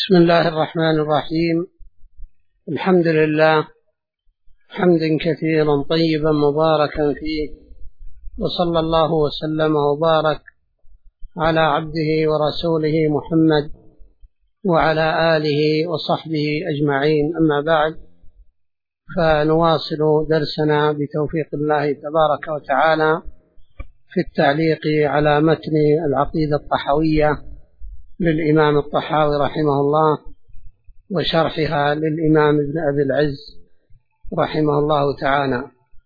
بسم الله الرحمن الرحيم. الحمد لله حمدا كثيرا طيبا مباركا فيه، وصلى الله وسلم وبارك على عبده ورسوله محمد وعلى آله وصحبه أجمعين. أما بعد، فنواصل درسنا بتوفيق الله تبارك وتعالى في التعليق على متن العقيدة الطحاوية للإمام الطحاوي رحمه الله، وشرحها للإمام ابن أبي العز رحمه الله تعالى.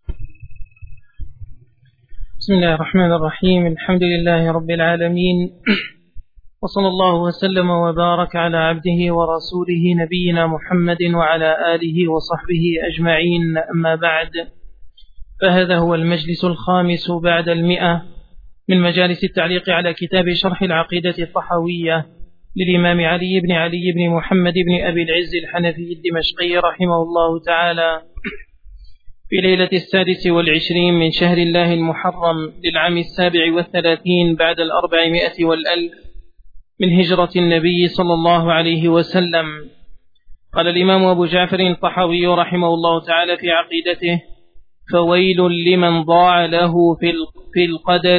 بسم الله الرحمن الرحيم. الحمد لله رب العالمين، وصلى الله وسلم وبارك على عبده ورسوله نبينا محمد وعلى آله وصحبه أجمعين. أما بعد، فهذا هو المجلس الخامس بعد 100 من مجالس التعليق على كتاب شرح العقيدة الطحاوية للإمام علي بن محمد بن أبي العز الحنفي الدمشقي رحمه الله تعالى، في ليلة 26 من شهر الله المحرم للعام 37 بعد 400 والألف من هجرة النبي صلى الله عليه وسلم. قال الإمام أبو جعفر الطحاوي رحمه الله تعالى في عقيدته: فويل لمن ضاع له في القدر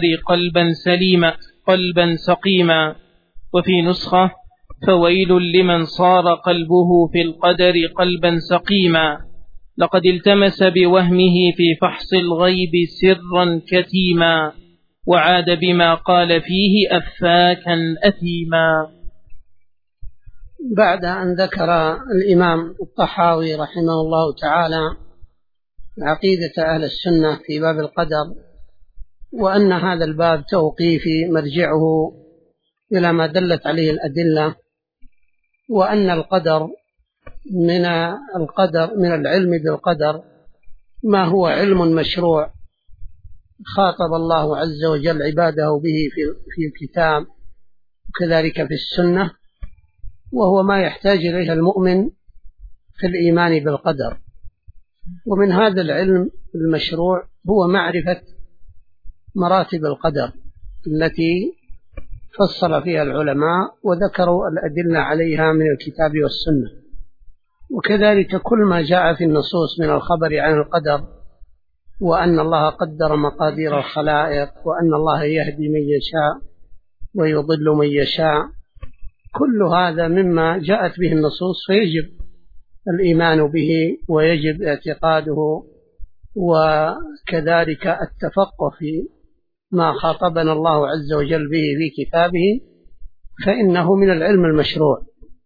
قلبا سقيما. وفي نسخة: فويل لمن صار قلبه في القدر قلبا سقيما، لقد التمس بوهمه في فحص الغيب سرا كتيما، وعاد بما قال فيه أفاكا أثيما. بعد أن ذكر الإمام الطحاوي رحمه الله تعالى عقيدة أهل السنة في باب القدر، وأن هذا الباب توقيفي مرجعه إلى ما دلت عليه الأدلة، وأن القدر من العلم بالقدر ما هو علم مشروع خاطب الله عز وجل عباده به في الكتاب وكذلك في السنة، وهو ما يحتاج إليه المؤمن في الإيمان بالقدر. ومن هذا العلم المشروع هو معرفة مراتب القدر التي فصل فيها العلماء وذكروا الأدلة عليها من الكتاب والسنة، وكذلك كل ما جاء في النصوص من الخبر عن القدر، وأن الله قدر مقادير الخلائق، وأن الله يهدي من يشاء ويضل من يشاء. كل هذا مما جاءت به النصوص، فيجب الإيمان به ويجب اعتقاده، وكذلك التفقه في ما خاطبنا الله عز وجل به في كتابه، فإنه من العلم المشروع.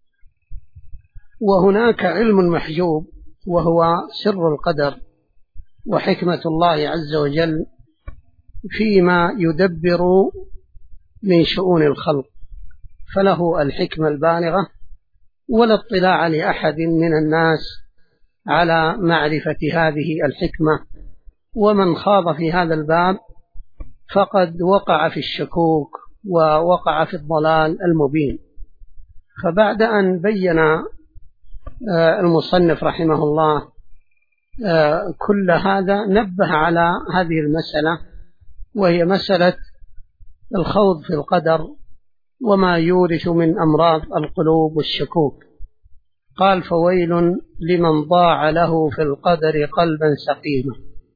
وهناك علم محجوب وهو سر القدر وحكمة الله عز وجل فيما يدبر من شؤون الخلق، فله الحكمة البالغة، ولا اطلاع لأحد من الناس على معرفة هذه الحكمة. ومن خاض في هذا الباب فقد وقع في الشكوك ووقع في الضلال المبين. فبعد أن بين المصنف رحمه الله كل هذا، نبه على هذه المسألة، وهي مسألة الخوض في القدر وما يورث من أمراض القلوب والشكوك. قال: فويل لمن ضاع له في القدر قلبا سقيما.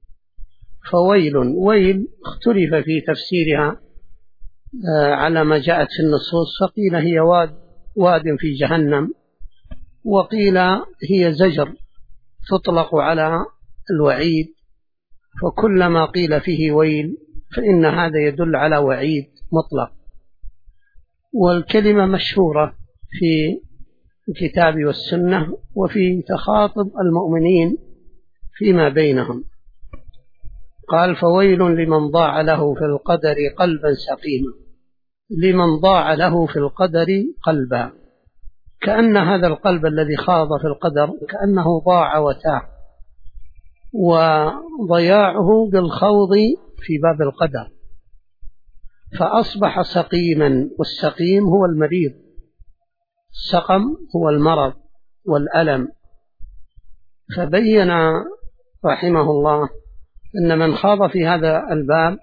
ويل اختلف في تفسيرها على ما جاءت في النصوص، فقيل هي واد في جهنم، وقيل هي زجر تطلق على الوعيد، فكلما قيل فيه ويل فإن هذا يدل على وعيد مطلق. والكلمة مشهورة في الكتاب والسنة وفي تخاطب المؤمنين فيما بينهم. قال: فويل لمن ضاع له في القدر قلبا سقيما. لمن ضاع له في القدر قلبا، كأن هذا القلب الذي خاض في القدر كأنه ضاع وتاه، وضياعه بالخوض في باب القدر فأصبح سقيما. والسقيم هو المريض، السقم هو المرض والألم. فبين رحمه الله أن من خاض في هذا الباب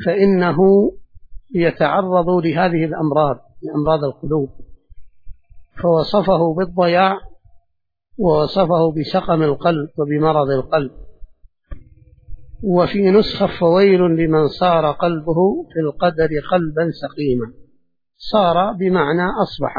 فإنه يتعرض لهذه الأمراض، أمراض القلوب، فوصفه بالضياع ووصفه بسقم القلب وبمرض القلب. وفي نسخة فويل لمن صار قلبه في القدر قلبا سقيما. صار بمعنى أصبح،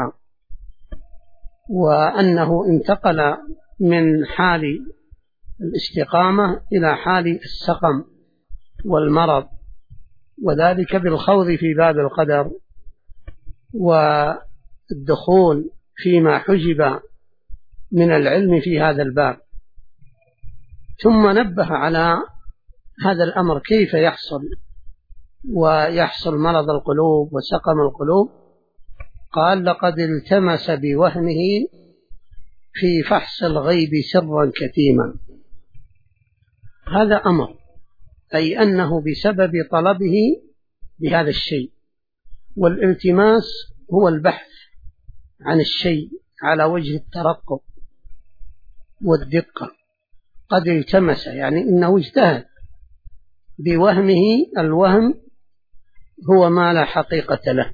وأنه انتقل من حال الاستقامة إلى حال السقم والمرض، وذلك بالخوض في باب القدر والدخول فيما حجب من العلم في هذا الباب. ثم نبه على هذا الأمر كيف يحصل، ويحصل مرض القلوب وسقم القلوب. قال: لقد التمس بوهمه في فحص الغيب سرا كتيما. هذا أمر، أي أنه بسبب طلبه بهذا الشيء، والالتماس هو البحث عن الشيء على وجه الترقب والدقة. قد التمس يعني إنه اجتهد بوهمه. الوهم هو ما لا حقيقة له.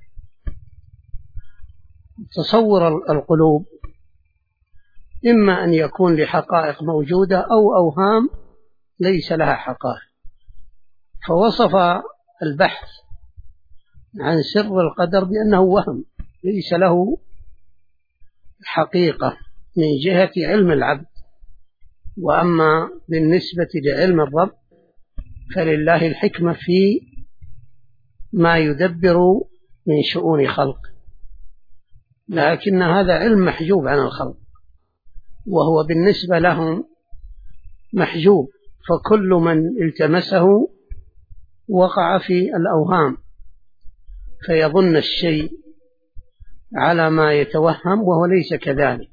تصور القلوب إما أن يكون لحقائق موجودة أو أوهام ليس لها حقائق. فوصف البحث عن سر القدر بأنه وهم ليس له حقيقة من جهة علم العبد. وأما بالنسبة لعلم الرب فلله الحكمة في ما يدبر من شؤون خلق، لكن هذا علم محجوب عن الخلق، وهو بالنسبة لهم محجوب. فكل من التمسه وقع في الأوهام، فيظن الشيء على ما يتوهم وهو ليس كذلك.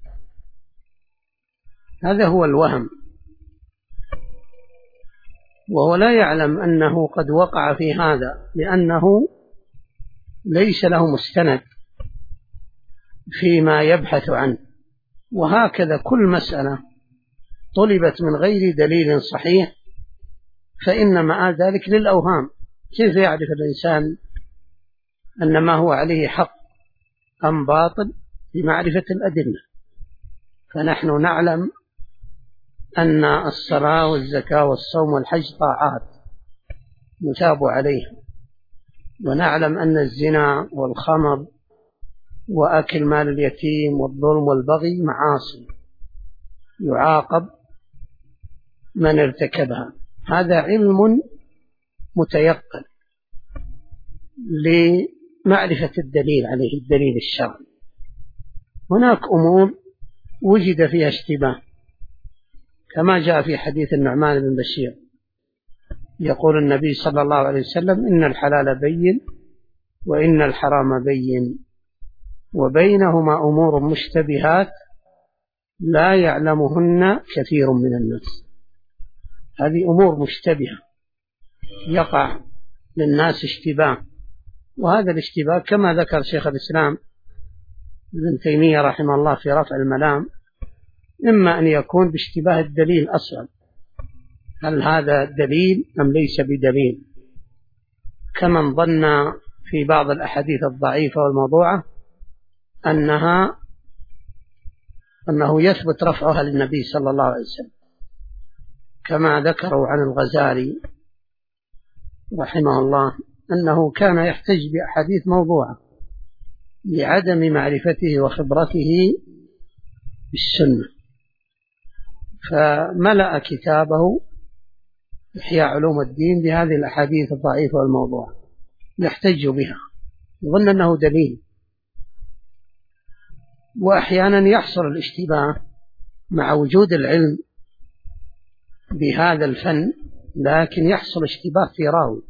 هذا هو الوهم، وهو لا يعلم أنه قد وقع في هذا، لأنه ليس له مستند فيما يبحث عنه. وهكذا كل مسألة طلبت من غير دليل صحيح فإن مآل ذلك للأوهام. كيف يعرف الإنسان أن ما هو عليه حق أم باطل؟ بمعرفة الأدلة. فنحن نعلم أن الصلاة والزكاة والصوم والحج طاعات نثاب عليها، ونعلم أن الزنا والخمر وأكل مال اليتيم والظلم والبغي معاصي يعاقب من ارتكبها. هذا علم متيقن لمعرفة الدليل عليه، الدليل الشرعي. هناك أمور وجد فيها اشتباه، كما جاء في حديث النعمان بن بشير، يقول النبي صلى الله عليه وسلم: إن الحلال بين وإن الحرام بين وبينهما أمور مشتبهات لا يعلمهن كثير من الناس. هذه أمور مشتبهة يقع للناس اشتباه، وهذا الاشتباه كما ذكر شيخ الإسلام ابن تيمية رحمه الله في رفع الملام، إما أن يكون باشتباه الدليل أصلا، هل هذا دليل أم ليس بدليل، كمن ظن في بعض الأحاديث الضعيفة والموضوعة أنه يثبت رفعها للنبي صلى الله عليه وسلم، كما ذكروا عن الغزالي رحمه الله أنه كان يحتج بأحاديث موضوعة لعدم معرفته وخبرته بالسنة، فملأ كتابه إحياء علوم الدين بهذه الأحاديث الضعيفة والموضوعة يحتج بها، يظن أنه دليل. وأحيانا يحصل الاشتباه مع وجود العلم بهذا الفن، لكن يحصل اشتباه في راوي،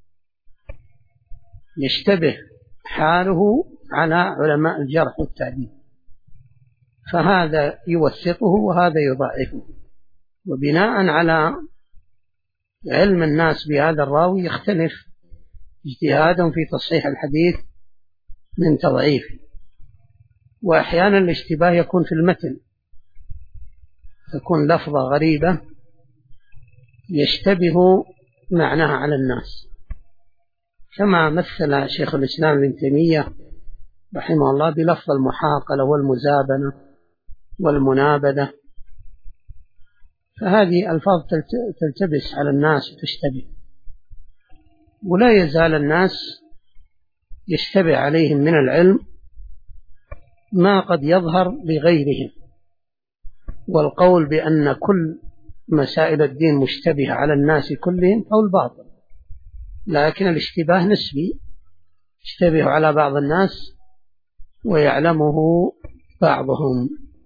يشتبه حاله على علماء الجرح والتعديل، فهذا يوثقه وهذا يضعفه، وبناء على علم الناس بهذا الراوي يختلف اجتهادهم في تصحيح الحديث من تضعيفه. وأحيانا الاشتباه يكون في المتن، تكون لفظة غريبة يشتبه معناها على الناس، كما مثل شيخ الإسلام ابن تيمية رحمه الله بلفظ المحاقلة والمزابنة والمنابذة، فهذه ألفاظ تلتبس على الناس وتشتبه، ولا يزال الناس يشتبه عليهم من العلم ما قد يظهر لغيرهم، والقول بأن كل مسائل الدين مشتبهة على الناس كلهم قول باطل، لكن الاشتباه نسبي، يشتبه على بعض الناس ويعلمه بعضهم.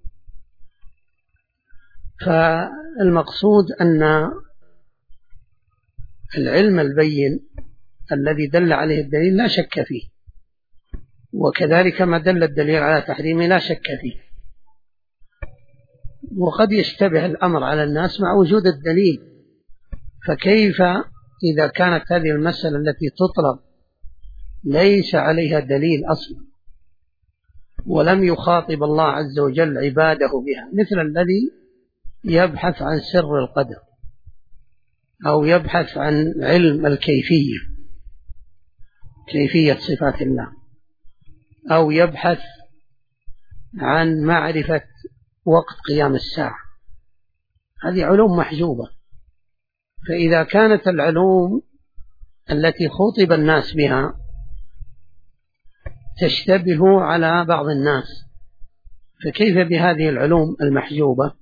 فالمقصود أن العلم البين الذي دل عليه الدليل لا شك فيه، وكذلك ما دل الدليل على تحريمه لا شك فيه. وقد يشتبه الأمر على الناس مع وجود الدليل، فكيف إذا كانت هذه المسألة التي تطلب ليس عليها دليل أصلا، ولم يخاطب الله عز وجل عباده بها، مثل الذي يبحث عن سر القدر، أو يبحث عن علم الكيفية، كيفية صفات الله، أو يبحث عن معرفة وقت قيام الساعة، هذه علوم محجوبة. فإذا كانت العلوم التي خاطب الناس بها تشتبه على بعض الناس، فكيف بهذه العلوم المحجوبة؟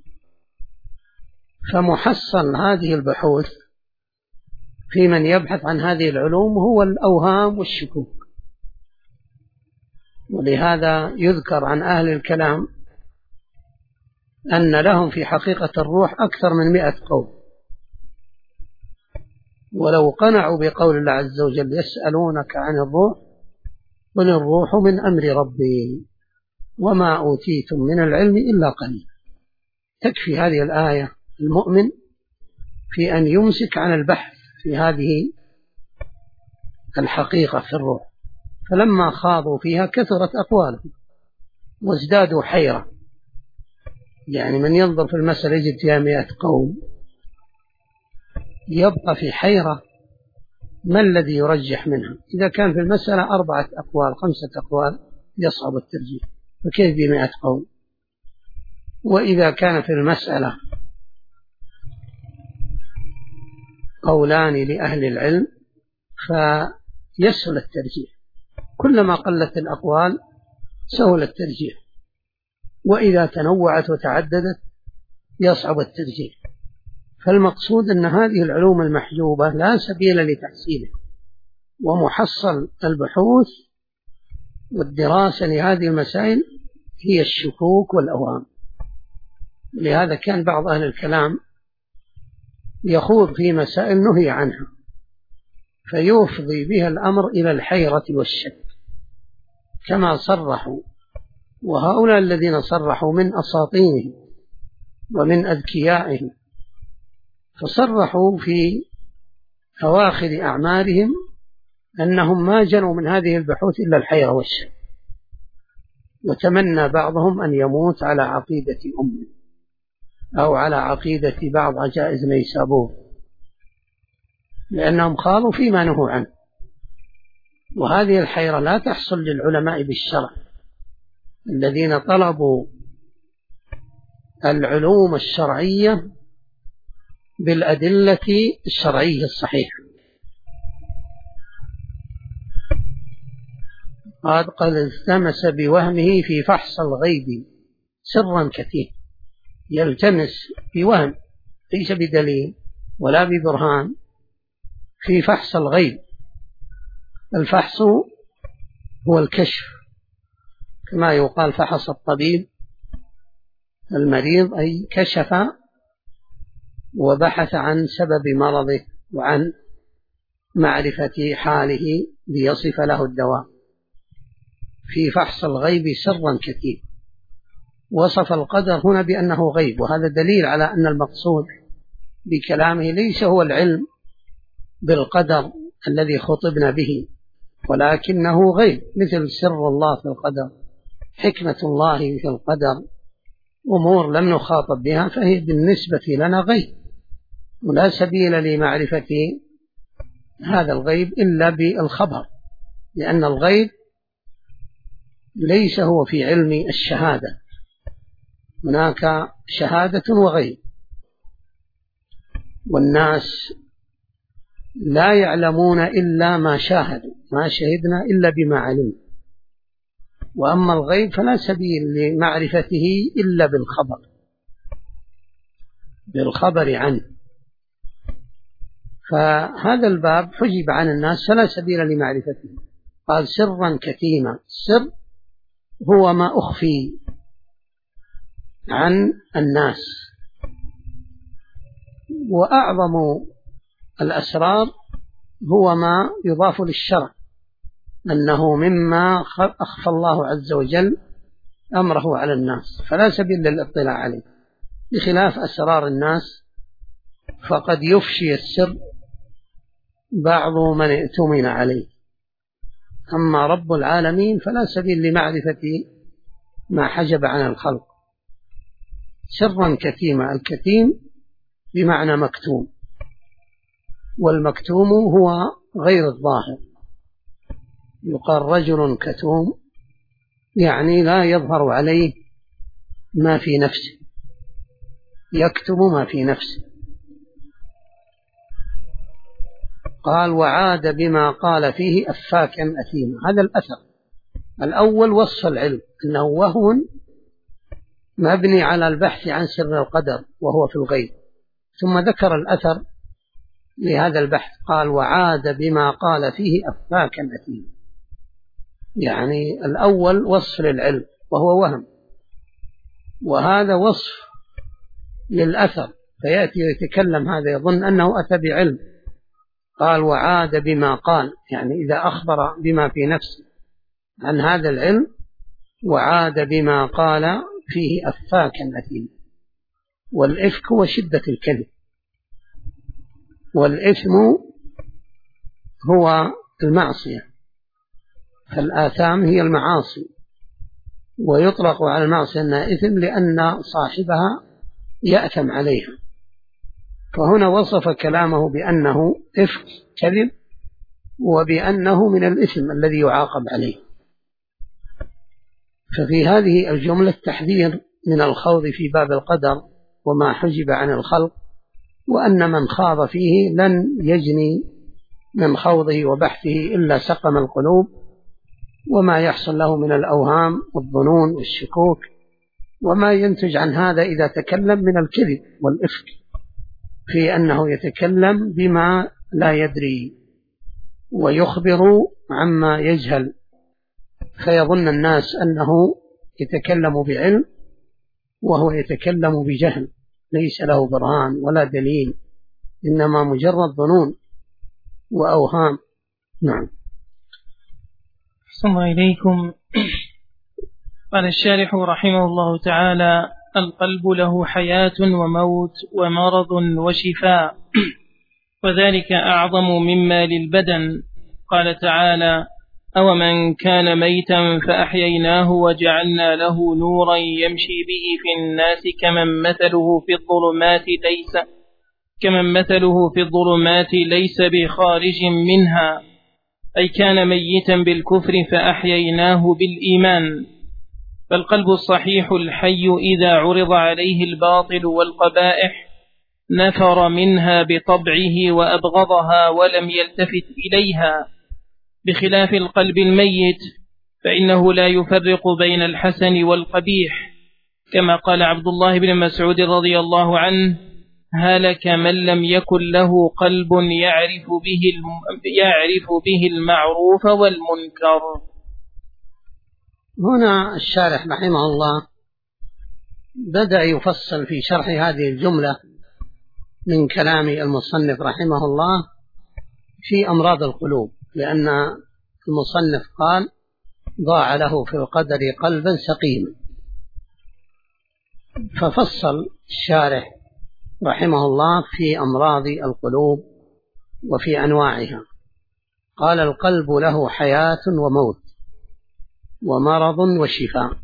فمحصل هذه البحوث في من يبحث عن هذه العلوم هو الأوهام والشكوك. ولهذا يذكر عن أهل الكلام أن لهم في حقيقة الروح أكثر من 100 قول، ولو قنعوا بقول الله عز وجل يسألونك عن الروح قل الروح من أمر ربي وما أوتيتم من العلم إلا قليل. تكفي هذه الآية المؤمن في أن يمسك عن البحث في هذه الحقيقة في الروح، فلما خاضوا فيها كثرت أقوالهم وازدادوا حيرة. يعني من ينظر في المسألة يجد فيها 100 قول، يبقى في حيرة ما الذي يرجح منها؟ إذا كان في المسألة 4 أقوال 5 أقوال يصعب الترجيح، فكيف ب100 قول؟ وإذا كان في المسألة قولان لأهل العلم فيسهل الترجيح، كلما قلت الأقوال سهل الترجيح، وإذا تنوعت وتعددت يصعب الترجيح. فالمقصود أن هذه العلوم المحجوبة لا سبيل لتحصيلها، ومحصل البحوث والدراسة لهذه المسائل هي الشكوك والأوهام. لهذا كان بعض أهل الكلام يخوض في مسائل نهي عنها فيفضي بها الأمر إلى الحيرة والشك كما صرحوا، وهؤلاء الذين صرحوا من أساطينهم ومن أذكيائهم، فصرحوا في أواخر أعمارهم أنهم ما جنوا من هذه البحوث إلا الحيرة والشك، وتمنى بعضهم أن يموت على عقيدة أمه أو على عقيدة بعض عجائز نيسابور، لأنهم خاضوا فيما نهوا عنه. وهذه الحيرة لا تحصل للعلماء بالشرع الذين طلبوا العلوم الشرعية بالأدلة الشرعية الصحيحة. قد التمس بوهمه في فحص الغيب سرا كثير، يلتمس بوهم ليس بدليل ولا ببرهان في فحص الغيب. الفحص هو الكشف، كما يقال فحص الطبيب المريض، أي كشف وبحث عن سبب مرضه وعن معرفة حاله ليصف له الدواء. في فحص الغيب سرا كثير، وصف القدر هنا بأنه غيب، وهذا دليل على أن المقصود بكلامه ليس هو العلم بالقدر الذي خطبنا به، ولكنه غيب، مثل سر الله في القدر، حكمة الله في القدر، أمور لم نخاطب بها فهي بالنسبة لنا غيب، ولا سبيل لمعرفة هذا الغيب إلا بالخبر، لأن الغيب ليس هو في علم الشهادة، هناك شهادة وغيب، والناس لا يعلمون إلا ما شاهدوا، ما شهدنا إلا بما علمنا. وأما الغيب فلا سبيل لمعرفته إلا بالخبر عنه. فهذا الباب حجب عن الناس فلا سبيل لمعرفته. قال سرا كتيما، السر هو ما أخفي عن الناس، وأعظم الأسرار هو ما يضاف للشرع، أنه مما أخفى الله عز وجل أمره على الناس، فلا سبيل للاطلاع عليه، بخلاف أسرار الناس فقد يفشي السر بعض من ائتمن عليه. أما رب العالمين فلا سبيل لمعرفة ما حجب عن الخلق. سرا كتيما، الكتيم بمعنى مكتوم، والمكتوم هو غير الظاهر. يقال رجل كتوم يعني لا يظهر عليه ما في نفسه، يكتم ما في نفسه. قال وعاد بما قال فيه أفاكا أثيما. هذا الأثر الأول وصف العلم أنه وهو مبني على البحث عن سر القدر وهو في الغيب، ثم ذكر الأثر لهذا البحث، قال وعاد بما قال فيه أفاكا أثيما. يعني الأول وصف للعلم وهو وهم، وهذا وصف للأثر، فيأتي ويتكلم هذا يظن أنه أتى بعلم. قال وعاد بما قال، يعني إذا أخبر بما في نفسه عن هذا العلم، وعاد بما قال فيه أفاكا أثيما. والإفك هو شدة الكذب، والإثم هو المعصية، فالآثام هي المعاصي، ويطلق على المعصية أنها إثم لأن صاحبها يأثم عليها. فهنا وصف كلامه بأنه إفك كذب، وبأنه من الإثم الذي يعاقب عليه. ففي هذه الجملة تحذير من الخوض في باب القدر وما حجب عن الخلق، وأن من خاض فيه لن يجني من خوضه وبحثه إلا سقم القلوب، وما يحصل له من الأوهام والظنون والشكوك، وما ينتج عن هذا إذا تكلم من الكذب والإفك، في أنه يتكلم بما لا يدري ويخبر عما يجهل، فيظن الناس أنه يتكلم بعلم وهو يتكلم بجهل، ليس له برهان ولا دليل، إنما مجرد ظنون وأوهام. نعم. أحسن إليكم. قال الشارح رحمه الله تعالى: القلب له حياة وموت ومرض وشفاء، وذلك أعظم مما للبدن. قال تعالى: أومن كان ميتا فأحييناه وجعلنا له نورا يمشي به في الناس كمن مثله في الظلمات ليس بخارج منها، أي كان ميتا بالكفر فأحييناه بالإيمان. فالقلب الصحيح الحي إذا عرض عليه الباطل والقبائح نفر منها بطبعه وأبغضها ولم يلتفت إليها، بخلاف القلب الميت فإنه لا يفرق بين الحسن والقبيح، كما قال عبد الله بن مسعود رضي الله عنه: هلك من لم يكن له قلب يعرف به المعروف والمنكر. هنا الشارح رحمه الله بدأ يفصل في شرح هذه الجملة من كلام المصنف رحمه الله في أمراض القلوب، لأن المصنف قال: ضاع له في القدر قلبا سقيما. ففصل الشارح رحمه الله في أمراض القلوب وفي أنواعها. قال: القلب له حياة وموت ومرض وشفاء.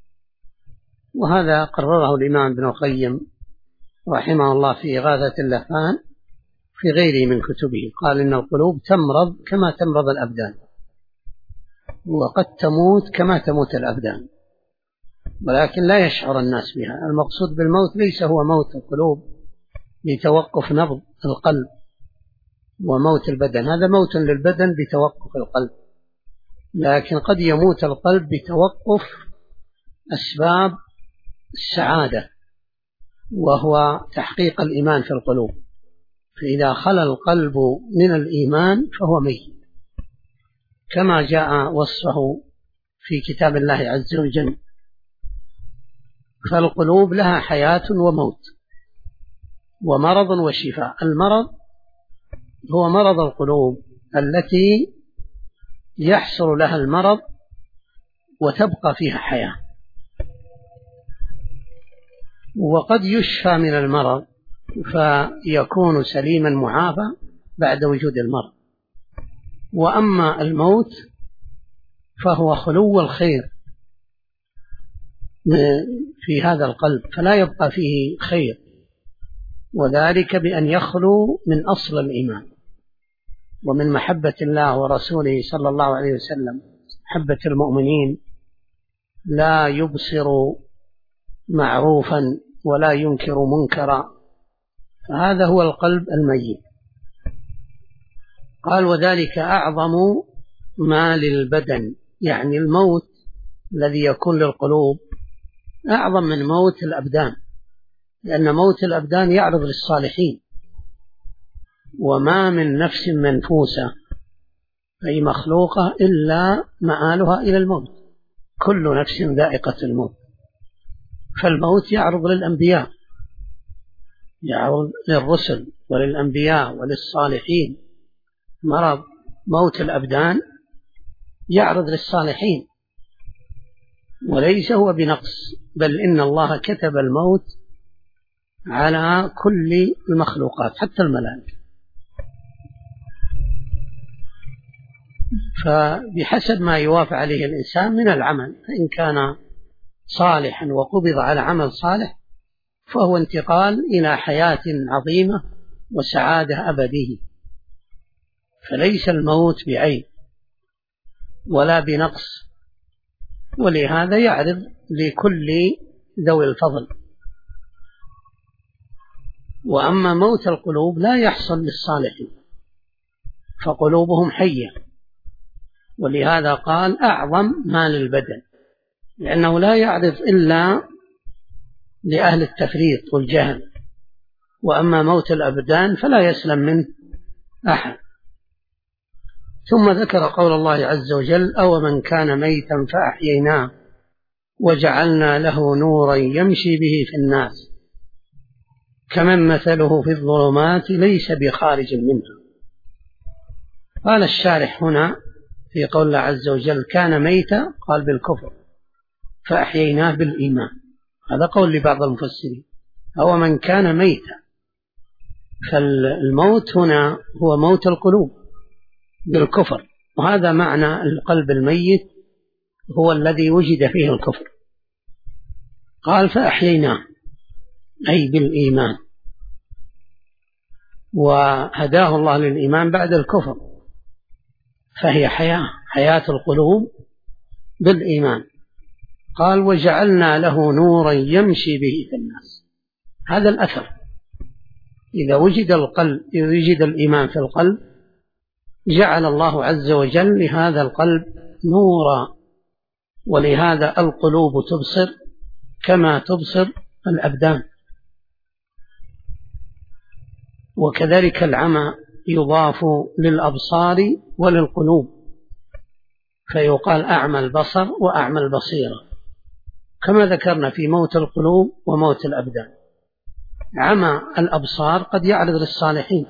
وهذا قرره الإمام ابن القيم رحمه الله في إغاثة اللهفان في غيره من كتبه، قال: إن القلوب تمرض كما تمرض الأبدان. وقد تموت كما تموت الأبدان، ولكن لا يشعر الناس بها. المقصود بالموت ليس هو موت القلوب بتوقف نبض القلب وموت البدن، هذا موت للبدن بتوقف القلب، لكن قد يموت القلب بتوقف أسباب السعادة وهو تحقيق الإيمان في القلوب، فإذا خلا القلب من الإيمان فهو ميت، كما جاء وصفه في كتاب الله عز وجل. فالقلوب لها حياة وموت ومرض وشفاء. المرض هو مرض القلوب التي يحصل لها المرض وتبقى فيها حياة، وقد يشفى من المرض فيكون سليما معافى بعد وجود المرض. وأما الموت فهو خلو الخير في هذا القلب، فلا يبقى فيه خير، وذلك بأن يخلو من أصل الإيمان ومن محبة الله ورسوله صلى الله عليه وسلم، محبة المؤمنين، لا يبصر معروفا ولا ينكر منكرا، فهذا هو القلب الميت. قال وذلك أعظم ما للبدن، يعني الموت الذي يكون للقلوب أعظم من موت الأبدان، لأن موت الأبدان يعرض للصالحين، وما من نفس منفوسة أي مخلوقة إلا مآلها إلى الموت، كل نفس ذائقة الموت. فالموت يعرض للأنبياء، يعرض للرسل وللأنبياء وللصالحين. مرض موت الأبدان يعرض للصالحين، وليس هو بنقص، بل إن الله كتب الموت على كل المخلوقات حتى الملائكة. فبحسب ما يوافق عليه الإنسان من العمل، فإن كان صالحا وقبض على عمل صالح فهو انتقال إلى حياة عظيمة وسعادة أبدية، فليس الموت بعيب ولا بنقص، ولهذا يعرض لكل ذوي الفضل. وأما موت القلوب لا يحصل للصالحين، فقلوبهم حية، ولهذا قال أعظم ما للبدن، لأنه لا يعرض إلا لأهل التفريط والجهل، وأما موت الأبدان فلا يسلم منه أحد. ثم ذكر قول الله عز وجل أو من كان ميتا فأحييناه وجعلنا له نورا يمشي به في الناس كمن مثله في الظلمات ليس بخارج منها. قال الشارح هنا في قول الله عز وجل كان ميتا، قال بالكفر، فأحييناه بالإيمان، هذا قول لبعض المفسرين. أو من كان ميتا، فالموت هنا هو موت القلوب بالكفر، وهذا معنى القلب الميت هو الذي وجد فيه الكفر. قال فأحييناه أي بالإيمان، وهداه الله للإيمان بعد الكفر، فهي حياة القلوب بالإيمان. قال وجعلنا له نورا يمشي به في الناس، هذا الأثر. إذا وجد الإيمان في القلب جعل الله عز وجل لهذا القلب نورا، ولهذا القلوب تبصر كما تبصر الأبدان. وكذلك العمى يضاف للأبصار وللقلوب، فيقال أعمى البصر وأعمى البصيرة، كما ذكرنا في موت القلوب وموت الأبدان. عمى الأبصار قد يعرض للصالحين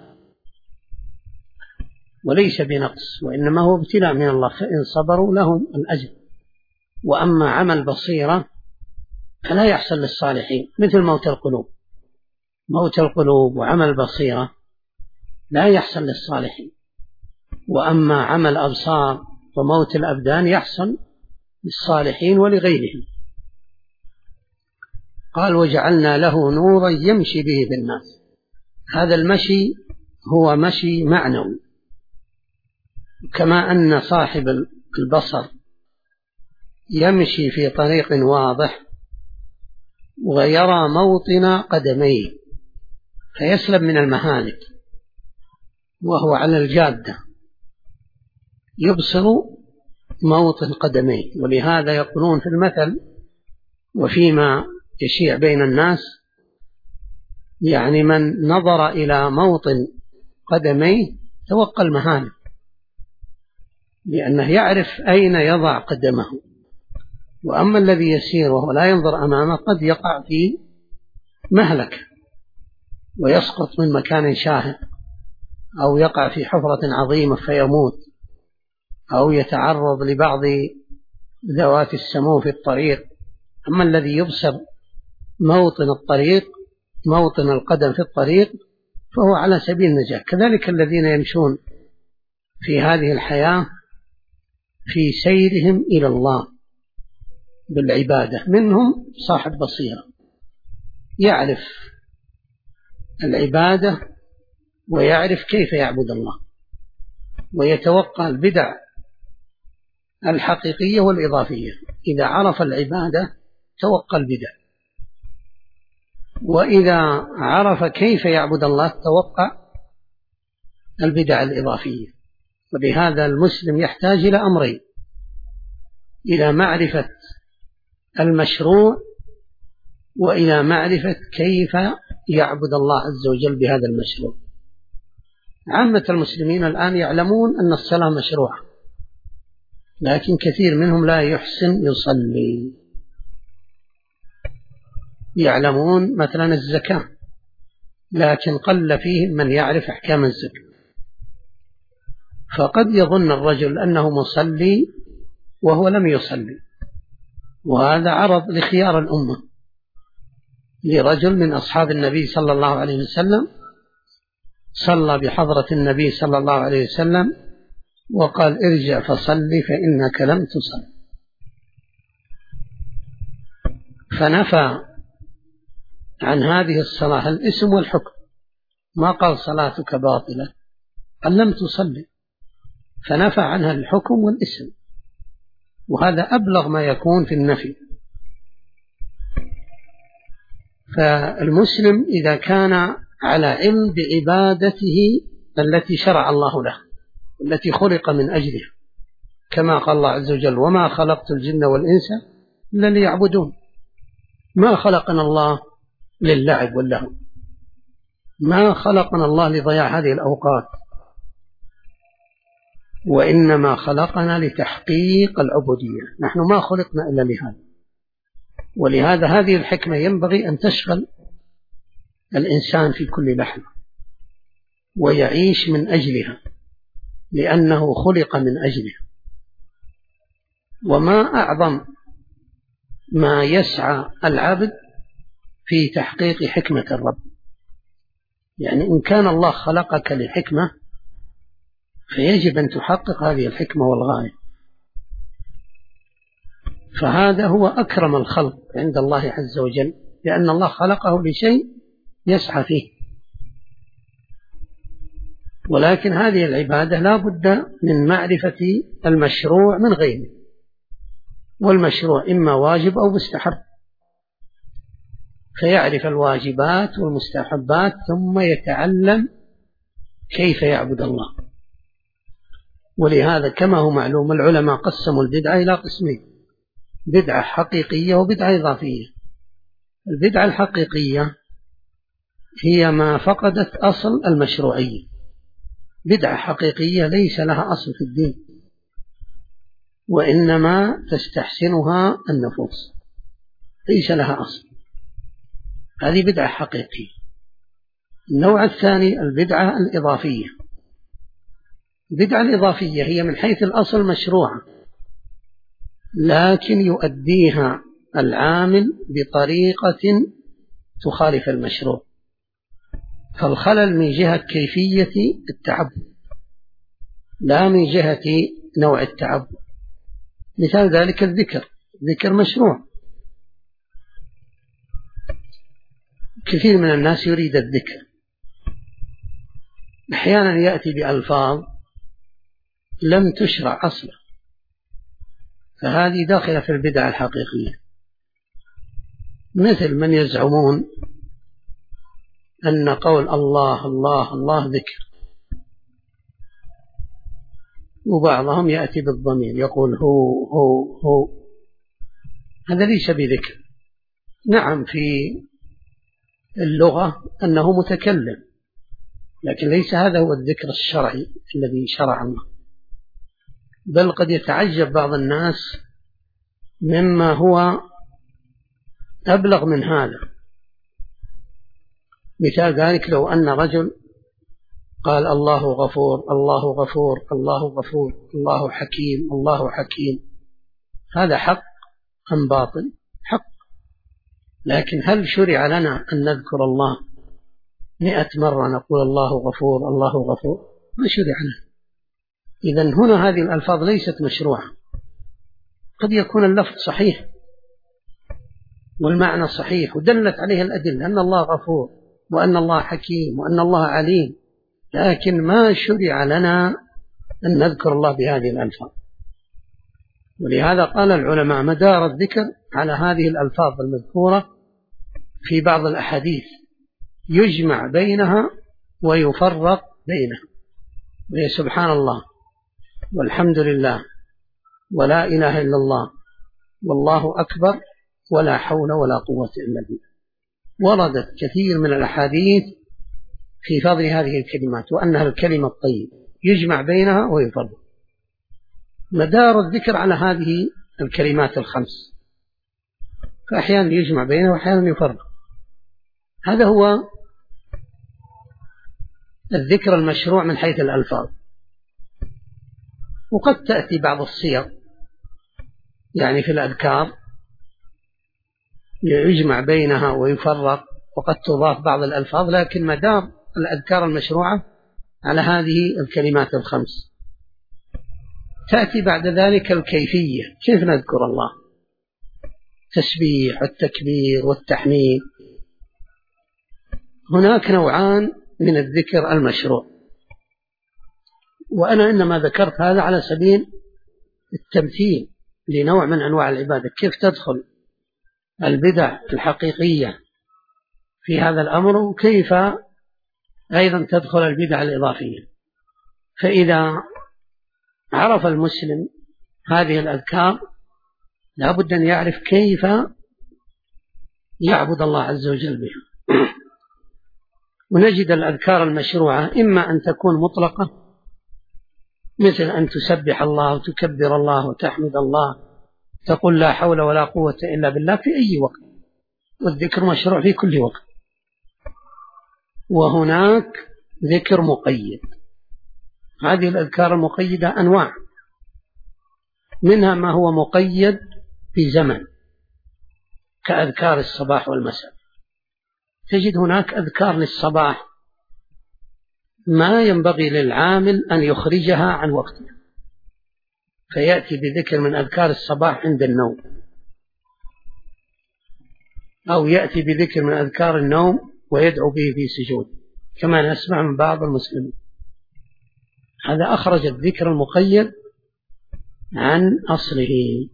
وليس بنقص، وإنما هو ابتلاء من الله، فإن صبروا لهم الأجر. وأما عمى البصيرة فلا يحصل للصالحين، مثل موت القلوب. موت القلوب وعمى البصيرة لا يحصل للصالحين، وأما عمى الأبصار وموت الأبدان يحصل للصالحين ولغيرهم. قال وجعلنا له نورا يمشي به في الناس، هذا المشي هو مشي معنوي، كما أن صاحب البصر يمشي في طريق واضح ويرى موطن قدميه فيسلم من المهالك وهو على الجادة يبصر موطن قدميه. ولهذا يقولون في المثل وفيما يشيع بين الناس يعني من نظر إلى موطن قدميه توقى المهالك، لأنه يعرف أين يضع قدمه. وأما الذي يسير وهو لا ينظر أمامه قد يقع في مهلك ويسقط من مكان شاهق، أو يقع في حفرة عظيمة فيموت، أو يتعرض لبعض ذوات السموم في الطريق. أما الذي يبصر موطن الطريق، موطن القدم في الطريق، فهو على سبيل النجاة. كذلك الذين يمشون في هذه الحياة في سيرهم إلى الله بالعبادة، منهم صاحب بصيرة يعرف العبادة ويعرف كيف يعبد الله، ويتوقع البدع الحقيقية والإضافية. إذا عرف العبادة توقع البدع، وإذا عرف كيف يعبد الله توقع البدع الإضافية. ولهذا المسلم يحتاج إلى أمرين: إلى معرفة المشروع، وإلى معرفة كيف يعبد الله عز وجل بهذا المشروع. عامة المسلمين الآن يعلمون أن الصلاة مشروعة، لكن كثير منهم لا يحسن يصلي. يعلمون مثلا الزكاة، لكن قل فيهم من يعرف أحكام الزكاة. فقد يظن الرجل أنه مصلي وهو لم يصلي، وهذا عرض لخيار الأمة. لرجل من أصحاب النبي صلى الله عليه وسلم صلى بحضرة النبي صلى الله عليه وسلم وقال: ارجع فصلي فإنك لم تصل. فنفى عن هذه الصلاة الاسم والحكم، ما قال صلاتك باطلة، قال لم تصلي، فنفى عنها الحكم والاسم، وهذا أبلغ ما يكون في النفي. فالمسلم إذا كان على علم بعبادته التي شرع الله له، التي خلق من أجلها، كما قال الله عز وجل: وما خلقت الجن والإنس إلا ليعبدون. ما خلقنا الله للعب واللهو، ما خلقنا الله لضياع هذه الأوقات، وإنما خلقنا لتحقيق العبودية. نحن ما خلقنا إلا لهذا. ولهذا هذه الحكمة ينبغي أن تشغل الإنسان في كل لحظة ويعيش من أجلها، لأنه خلق من أجلها. وما أعظم ما يسعى العبد في تحقيق حكمة الرب. يعني إن كان الله خلقك لحكمة فيجب أن تحقق هذه الحكمة والغاية. فهذا هو أكرم الخلق عند الله عز وجل، لأن الله خلقه لشيء يسعى فيه. ولكن هذه العبادة لا بد من معرفة المشروع من غيره، والمشروع إما واجب أو مستحب، فيعرف الواجبات والمستحبات ثم يتعلم كيف يعبد الله. ولهذا كما هو معلوم العلماء قسموا البدعة إلى قسمين: بدعة حقيقية وبدعة إضافية. البدعة الحقيقية هي ما فقدت أصل المشروعية. بدعة حقيقية ليس لها أصل في الدين، وإنما تستحسنها النفوس، ليس لها أصل. هذه بدعة حقيقية. النوع الثاني البدعة الإضافية. البدعة الإضافية هي من حيث الأصل مشروعة، لكن يؤديها العامل بطريقة تخالف المشروع، فالخلل من جهة كيفية التعبد لا من جهة نوع التعبد. مثال ذلك الذكر مشروع. كثير من الناس يريد الذكر، أحيانا يأتي بألفاظ لم تشرع أصلا، فهذه داخلة في البدع الحقيقية، مثل من يزعمون أن قول الله الله الله ذكر، وبعضهم يأتي بالضمير يقول هو هو هو، هذا ليس بذكر. نعم في اللغة أنه متكلم، لكن ليس هذا هو الذكر الشرعي الذي شرع الله، بل قد يتعجب بعض الناس مما هو أبلغ من هذا. مثال ذلك لو أن رجل قال الله غفور الله غفور الله غفور الله حكيم الله حكيم، هذا حق أم باطل؟ حق. لكن هل شرع لنا أن نذكر الله 100 مرة نقول الله غفور الله غفور؟ ما شرع لنا. إذن هنا هذه الألفاظ ليست مشروعة. قد يكون اللفظ صحيح والمعنى صحيح ودلت عليه الأدلة أن الله غفور وأن الله حكيم وأن الله عليم، لكن ما شرع لنا أن نذكر الله بهذه الألفاظ. ولهذا قال العلماء مدار الذكر على هذه الألفاظ المذكورة في بعض الأحاديث، يجمع بينها ويفرق بينها، وهي سبحان الله والحمد لله ولا إله إلا الله والله أكبر ولا حول ولا قوة إلا بالله. وردت كثير من الأحاديث في فضل هذه الكلمات وأنها الكلمة الطيبة يجمع بينها ويفرق. مدار الذكر على هذه الكلمات الخمس، فأحيانا يجمع بينها وأحيانا يفرق. هذا هو الذكر المشروع من حيث الألفاظ. وقد تأتي بعض الصيغ يعني في الأذكار يجمع بينها ويفرق، وقد تضاف بعض الألفاظ، لكن مدار الأذكار المشروعة على هذه الكلمات الخمس. تأتي بعد ذلك الكيفية، كيف نذكر الله، تسبيح والتكبير والتحميد. هناك نوعان من الذكر المشروع، وأنا إنما ذكرت هذا على سبيل التمثيل لنوع من أنواع العبادة، كيف تدخل البدع الحقيقية في هذا الأمر، وكيف أيضا تدخل البدع الإضافية. فإذا عرف المسلم هذه الأذكار لا بد أن يعرف كيف يعبد الله عز وجل بها. ونجد الأذكار المشروعة إما أن تكون مطلقة، مثل أن تسبح الله وتكبر الله وتحمد الله، تقول لا حول ولا قوة إلا بالله في أي وقت، والذكر مشروع في كل وقت. وهناك ذكر مقيد. هذه الأذكار المقيدة أنواع، منها ما هو مقيد في زمن كأذكار الصباح والمساء. تجد هناك أذكار للصباح ما ينبغي للعامل أن يخرجها عن وقتها، فيأتي بذكر من أذكار الصباح عند النوم، أو يأتي بذكر من أذكار النوم ويدعو به في سجود، كما نسمع من بعض المسلمين. هذا أخرج الذكر المقيد عن أصله.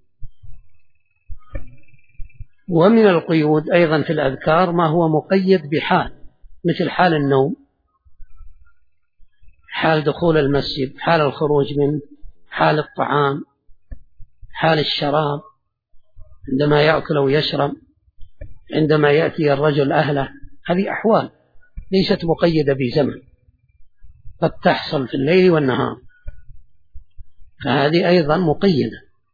ومن القيود أيضا في الأذكار ما هو مقيد بحال، مثل حال النوم، حال دخول المسجد، حال الخروج منه، حال الطعام، حال الشراب، عندما يأكل ويشرب، عندما يأتي الرجل أهله. هذه أحوال ليست مقيدة بزمن، قد تحصل في الليل والنهار، فهذه أيضا مقيدة.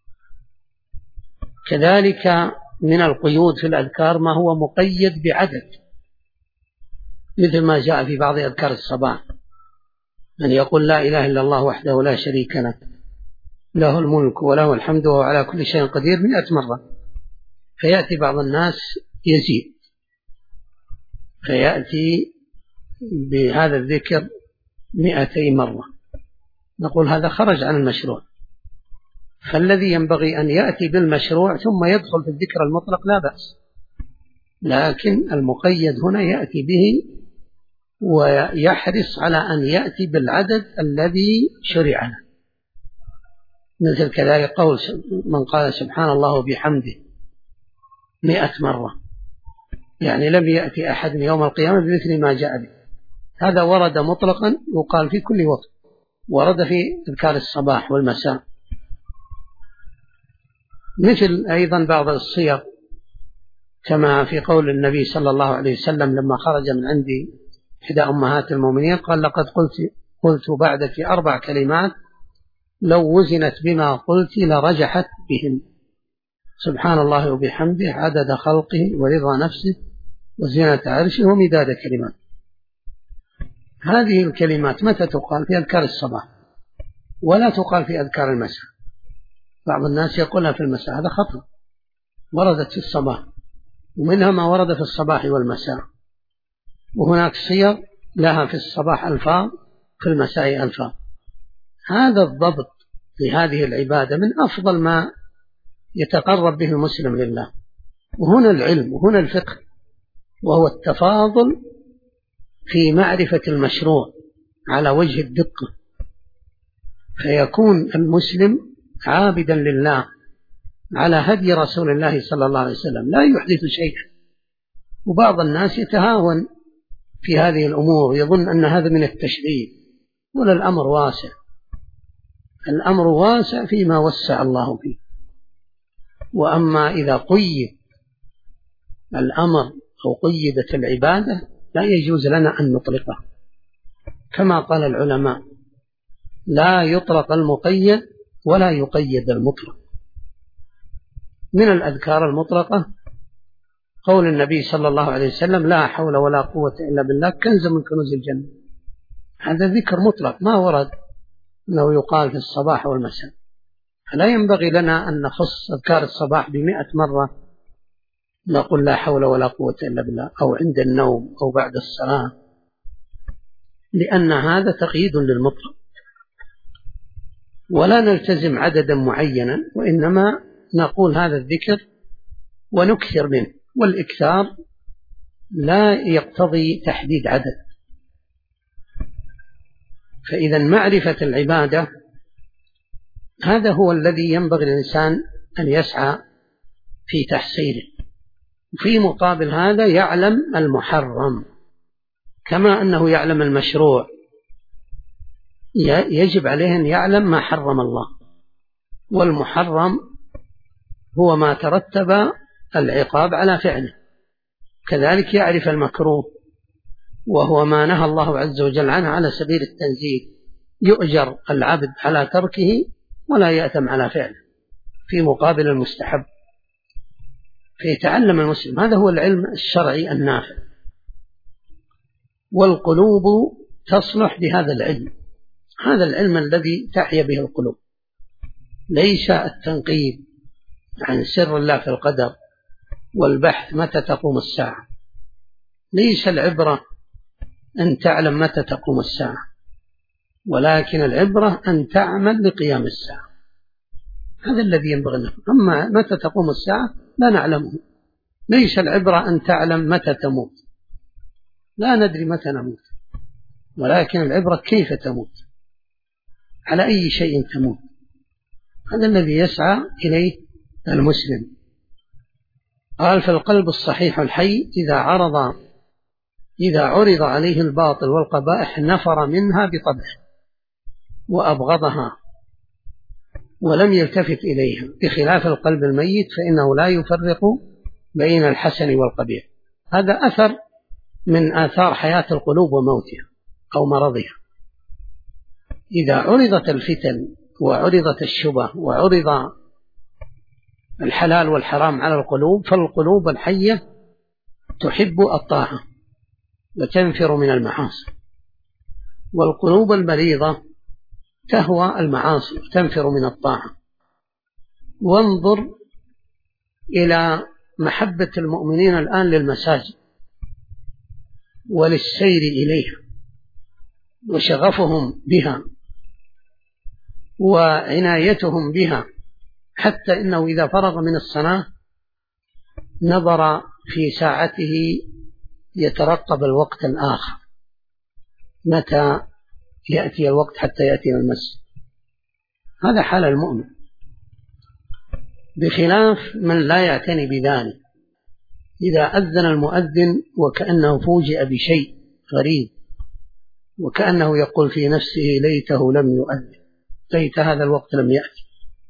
كذلك من القيود في الأذكار ما هو مقيد بعدد، مثل ما جاء في بعض أذكار الصباح، من يقول لا إله إلا الله وحده لا شريك له له الملك وله الحمد وهو على كل شيء قدير 100 مرة، فيأتي بعض الناس يزيد فيأتي بهذا الذكر 200 مرة، نقول هذا خرج عن المشروع. فالذي ينبغي أن يأتي بالمشروع ثم يدخل في الذكر المطلق لا بأس، لكن المقيد هنا يأتي به ويحرص على أن يأتي بالعدد الذي شرع له. مثل كذلك قول من قال سبحان الله وبحمده 100 مرة، يعني لم يأتي أحد يوم القيامة بمثل ما جاء به. هذا ورد مطلقا يقال في كل وقت، ورد في أذكار الصباح والمساء. مثل أيضا بعض الصيغ كما في قول النبي صلى الله عليه وسلم لما خرج من عندي إحدى أمهات المؤمنين قال لقد قلت بعدك 4 كلمات لو وزنت بما قلت لرجحت بهم: سبحان الله وبحمده عدد خلقه ورضا نفسه وزنة عرشه ومداد كلمات. هذه الكلمات متى تقال؟ في أذكار الصباح، ولا تقال في أذكار المساء. بعض الناس يقولها في المساء، هذا خطأ. وردت في الصباح، ومنها ما ورد في الصباح والمساء، وهناك صيغ لها في الصباح ألفاظ، في المساء ألفاظ. هذا الضبط لهذه العبادة من أفضل ما يتقرب به المسلم لله. وهنا العلم وهنا الفقه، وهو التفاضل في معرفة المشروع على وجه الدقة، فيكون المسلم عابدا لله على هدي رسول الله صلى الله عليه وسلم، لا يحدث شيئا. وبعض الناس يتهاون في هذه الأمور، يظن أن هذا من التشريع، ولا الأمر واسع. الأمر واسع فيما وسع الله فيه. وأما إذا قيد الأمر أو قيدت العبادة لا يجوز لنا أن نطلقه، كما قال العلماء: لا يطلق المقيد ولا يقيد المطلق. من الأذكار المطلقة قول النبي صلى الله عليه وسلم: لا حول ولا قوة إلا بالله كنز من كنوز الجنة. هذا ذكر مطلق، ما ورد أنه يقال في الصباح والمساء. فلا ينبغي لنا أن نخص أذكار الصباح ب100 مرة، نقول لا حول ولا قوة إلا بالله، أو عند النوم أو بعد الصلاة، لأن هذا تقييد للمطلق. ولا نلتزم عددا معينا، وإنما نقول هذا الذكر ونكثر منه، والإكثار لا يقتضي تحديد عدد. فإذا معرفة العبادة هذا هو الذي ينبغي الإنسان أن يسعى في تحصيله. في مقابل هذا يعلم المحرم كما أنه يعلم المشروع، يجب عليه أن يعلم ما حرم الله. والمحرم هو ما ترتب العقاب على فعله. كذلك يعرف المكروه، وهو ما نهى الله عز وجل عنه على سبيل التنزيل، يؤجر العبد على تركه ولا يأثم على فعله في مقابل المستحب. فيتعلم المسلم، هذا هو العلم الشرعي النافع. والقلوب تصلح بهذا العلم، هذا العلم الذي تحيا به القلوب، ليس التنقيب عن سر الله في القدر والبحث متى تقوم الساعة. ليس العبرة أن تعلم متى تقوم الساعة، ولكن العبرة أن تعمل لقيام الساعة. هذا الذي ينبغي لنا. أما متى تقوم الساعة لا نعلمه. ليس العبرة أن تعلم متى تموت، لا ندري متى نموت، ولكن العبرة كيف تموت، على أي شيء تموت. هذا الذي يسعى إليه المسلم. قال: فالقلب الصحيح الحي إذا عرض عليه الباطل والقبائح نفر منها بطبعه وأبغضها ولم يلتفت إليها، بخلاف القلب الميت فإنه لا يفرق بين الحسن والقبيح. هذا أثر من آثار حياة القلوب وموتها أو مرضها. إذا عرضت الفتن وعرضت الشبه وعرض الحلال والحرام على القلوب، فالقلوب الحية تحب الطاعة وتنفر من المعاصي، والقلوب المريضة تهوى المعاصي وتنفر من الطاعة. وانظر إلى محبة المؤمنين الآن للمساجد وللسير إليها وشغفهم بها وعنايتهم بها، حتى إنه إذا فرغ من الصلاة نظر في ساعته يترقب الوقت الآخر، متى يأتي الوقت حتى يأتي المسجد. هذا حال المؤمن، بخلاف من لا يعتني بذلك. إذا أذن المؤذن وكأنه فوجئ بشيء غريب، وكأنه يقول في نفسه ليته لم يؤذن، ليت هذا الوقت لم يأتي،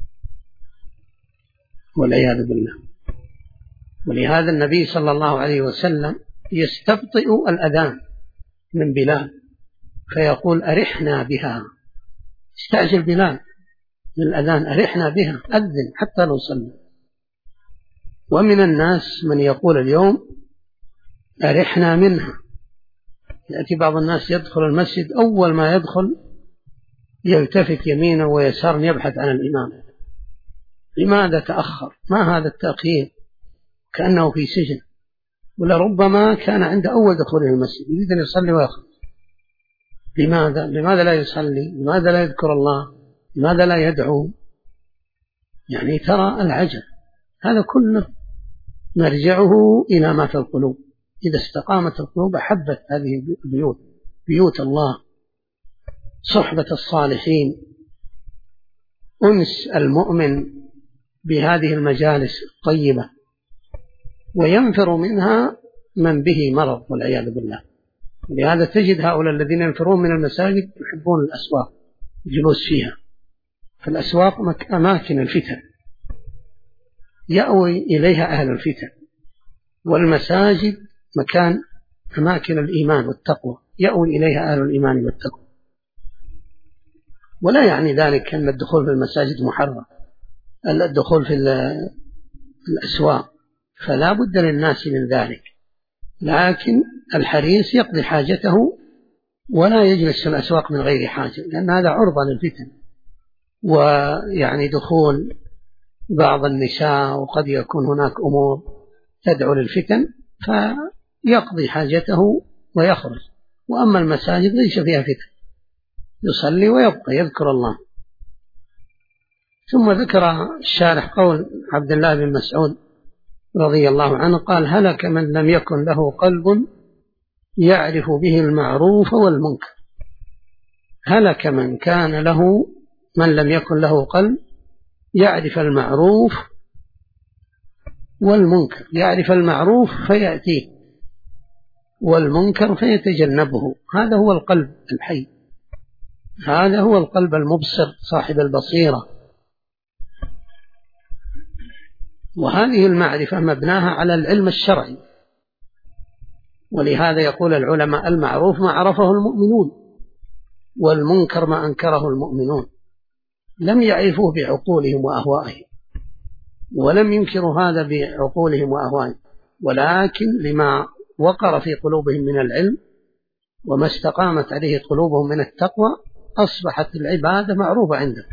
والعياذ بالله. ولهذا النبي صلى الله عليه وسلم يستبطئ الأذان من بلال فيقول أرحنا بها، استعجل بلال من الأذان، أرحنا بها، أذن حتى لو صلى. ومن الناس من يقول اليوم أرحنا منها. يأتي بعض الناس يدخل المسجد، أول ما يدخل يلتفت يمينا ويسارا يبحث عن الإمام، لماذا تأخر؟ ما هذا التأخير؟ كأنه في سجن. ولربما كان عند أول دخوله المسجد يريد أن يصلي ويخرج. لماذا لا يصلي؟ لماذا لا يذكر الله؟ لماذا لا يدعو؟ يعني ترى العجب. هذا كله مرجعه إلى ما في القلوب. إذا استقامت القلوب أحبت هذه البيوت، بيوت الله، صحبة الصالحين، أنس المؤمن بهذه المجالس الطيبة، وينفر منها من به مرض والعياذ بالله. لهذا تجد هؤلاء الذين ينفرون من المساجد يحبون الأسواق، الجلوس فيها. في الأسواق أماكن الفتن يأوي إليها أهل الفتن، والمساجد مكان أماكن الإيمان والتقوى يأوي إليها أهل الإيمان والتقوى. ولا يعني ذلك أن الدخول في المساجد محرم، الدخول في الأسواق، فلا بد للناس من ذلك، لكن الحريص يقضي حاجته ولا يجلس في الأسواق من غير حاجة، لأن هذا عرضة للفتن، ويعني دخول بعض النساء، وقد يكون هناك أمور تدعو للفتن، فيقضي حاجته ويخرج. وأما المساجد ليس فيها فتن، يصلي ويبقى يذكر الله. ثم ذكر الشارح قول عبد الله بن مسعود رضي الله عنه قال هلك من لم يكن له قلب يعرف به المعروف والمنكر. هلك من لم يكن له قلب يعرف المعروف والمنكر، يعرف المعروف فيأتيه، والمنكر فيتجنبه. هذا هو القلب الحي، هذا هو القلب المبصر صاحب البصيرة. وهذه المعرفة مبناها على العلم الشرعي، ولهذا يقول العلماء المعروف ما عرفه المؤمنون، والمنكر ما أنكره المؤمنون. لم يعرفوه بعقولهم وأهوائهم، ولم ينكروا هذا بعقولهم وأهوائهم، ولكن لما وقر في قلوبهم من العلم وما استقامت عليه قلوبهم من التقوى أصبحت العبادة معروفة عندهم،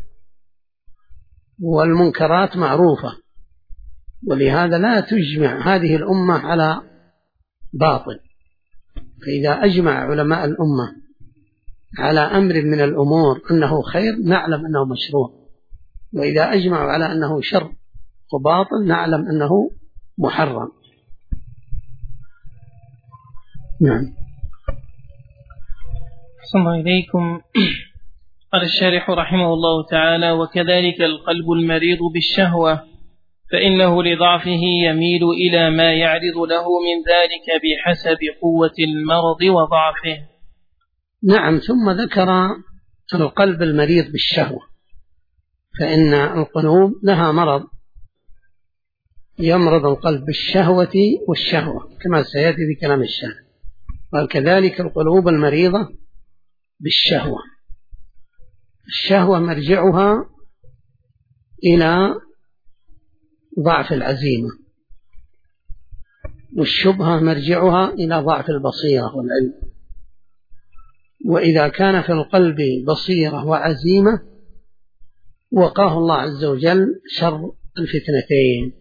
والمنكرات معروفة. ولهذا لا تجمع هذه الأمة على باطل. فإذا أجمع علماء الأمة على أمر من الأمور أنه خير نعلم أنه مشروع، وإذا أجمعوا على أنه شر وباطل نعلم أنه محرم. نعم. أحسن الله إليكم. قال الشارح رحمه الله تعالى وكذلك القلب المريض بالشهوة، فإنه لضعفه يميل إلى ما يعرض له من ذلك بحسب قوة المرض وضعفه. نعم. ثم ذكر القلب المريض بالشهوة، فإن القلوب لها مرض، يمرض القلب بالشهوة والشهوة كما سيأتي في كلام الشارح. قال كذلك القلوب المريضة بالشهوة. الشهوة مرجعها إلى ضعف العزيمة، والشبهة مرجعها إلى ضعف البصيرة والعلم. وإذا كان في القلب بصيرة وعزيمة وقاه الله عز وجل شر الفتنتين.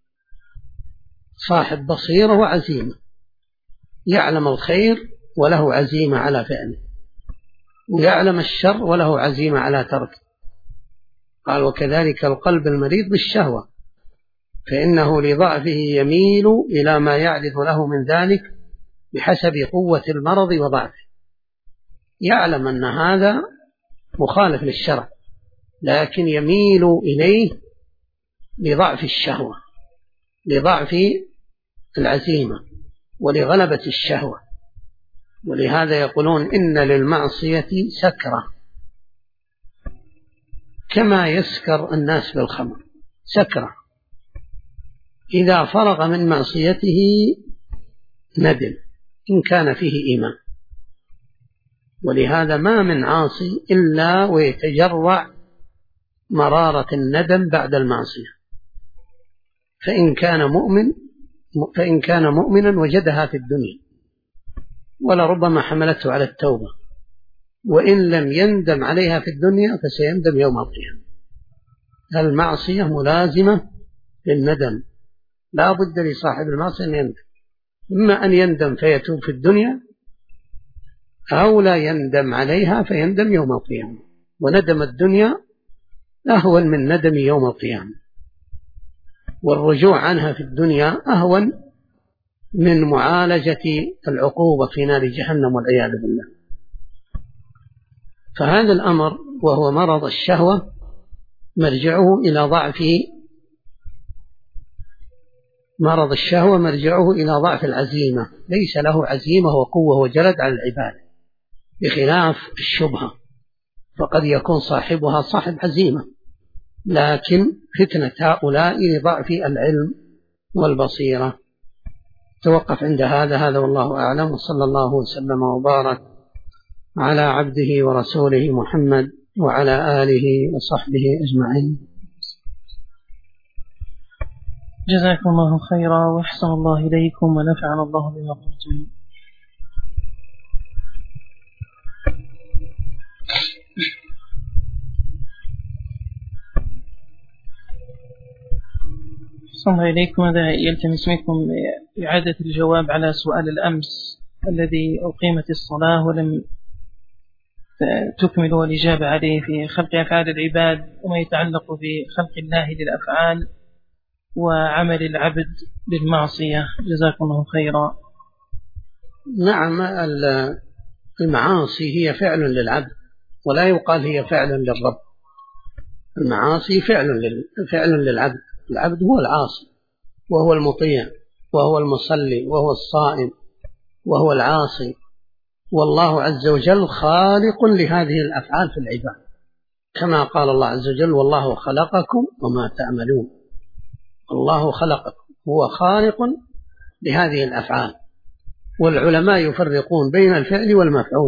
صاحب بصيرة وعزيمة يعلم الخير وله عزيمة على فعله، ويعلم الشر وله عزيمة على تركه. قال وكذلك القلب المريض بالشهوة، فإنه لضعفه يميل إلى ما يعرض له من ذلك بحسب قوة المرض وضعفه. يعلم أن هذا مخالف للشرع، لكن يميل إليه لضعف الشهوة، لضعف العزيمة، ولغلبة الشهوة. ولهذا يقولون إن للمعصية سكرة، كما يسكر الناس بالخمر سكرة، إذا فرغ من معصيته ندم إن كان فيه إيمان. ولهذا ما من عاصي إلا ويتجرع مرارة الندم بعد المعصية، فإن كان مؤمنا وجدها في الدنيا ولربما حملته على التوبة، وإن لم يندم عليها في الدنيا فسيندم يوم القيامة. المعصية ملازمة للندم، لا بد لصاحب المعصية أن يندم، إما أن يندم فيتوب في الدنيا، أو لا يندم عليها فيندم يوم القيامة. وندم الدنيا أهون من ندم يوم القيامة، والرجوع عنها في الدنيا أهون من معالجة العقوبة في نار جهنم والعياذ بالله. فهذا الأمر وهو مرض الشهوة مرجعه إلى ضعف العزيمة، ليس له عزيمة وقوة وجلد على العبادة، بخلاف الشبهة فقد يكون صاحبها صاحب عزيمة، لكن فتنة هؤلاء لضعف العلم والبصيرة. توقف عند هذا والله أعلم، وصلى الله وسلم وبارك على عبده ورسوله محمد وعلى آله وصحبه أجمعين. جزاكم الله خيرا وأحسن الله إليكم ونفعنا الله بما قلتم. أحسن الله إليكم. هذا يلتمس منكم إعادة الجواب على سؤال الأمس الذي أقيمت الصلاة ولم تكملوا الإجابة عليه في خلق أفعال العباد وما يتعلق بخلق الله للأفعال وعمل العبد بالمعصية. جزاكم الله خيرا. نعم، المعاصي هي فعل للعبد ولا يقال هي فعل للرب. المعاصي فعل للعبد، العبد هو العاصي وهو المطيع وهو المصلي وهو الصائم وهو العاصي، والله عز وجل خالق لهذه الأفعال في العباد، كما قال الله عز وجل: والله خلقكم وما تعملون. الله خلقكم، هو خالق لهذه الأفعال. والعلماء يفرقون بين الفعل والمفعول،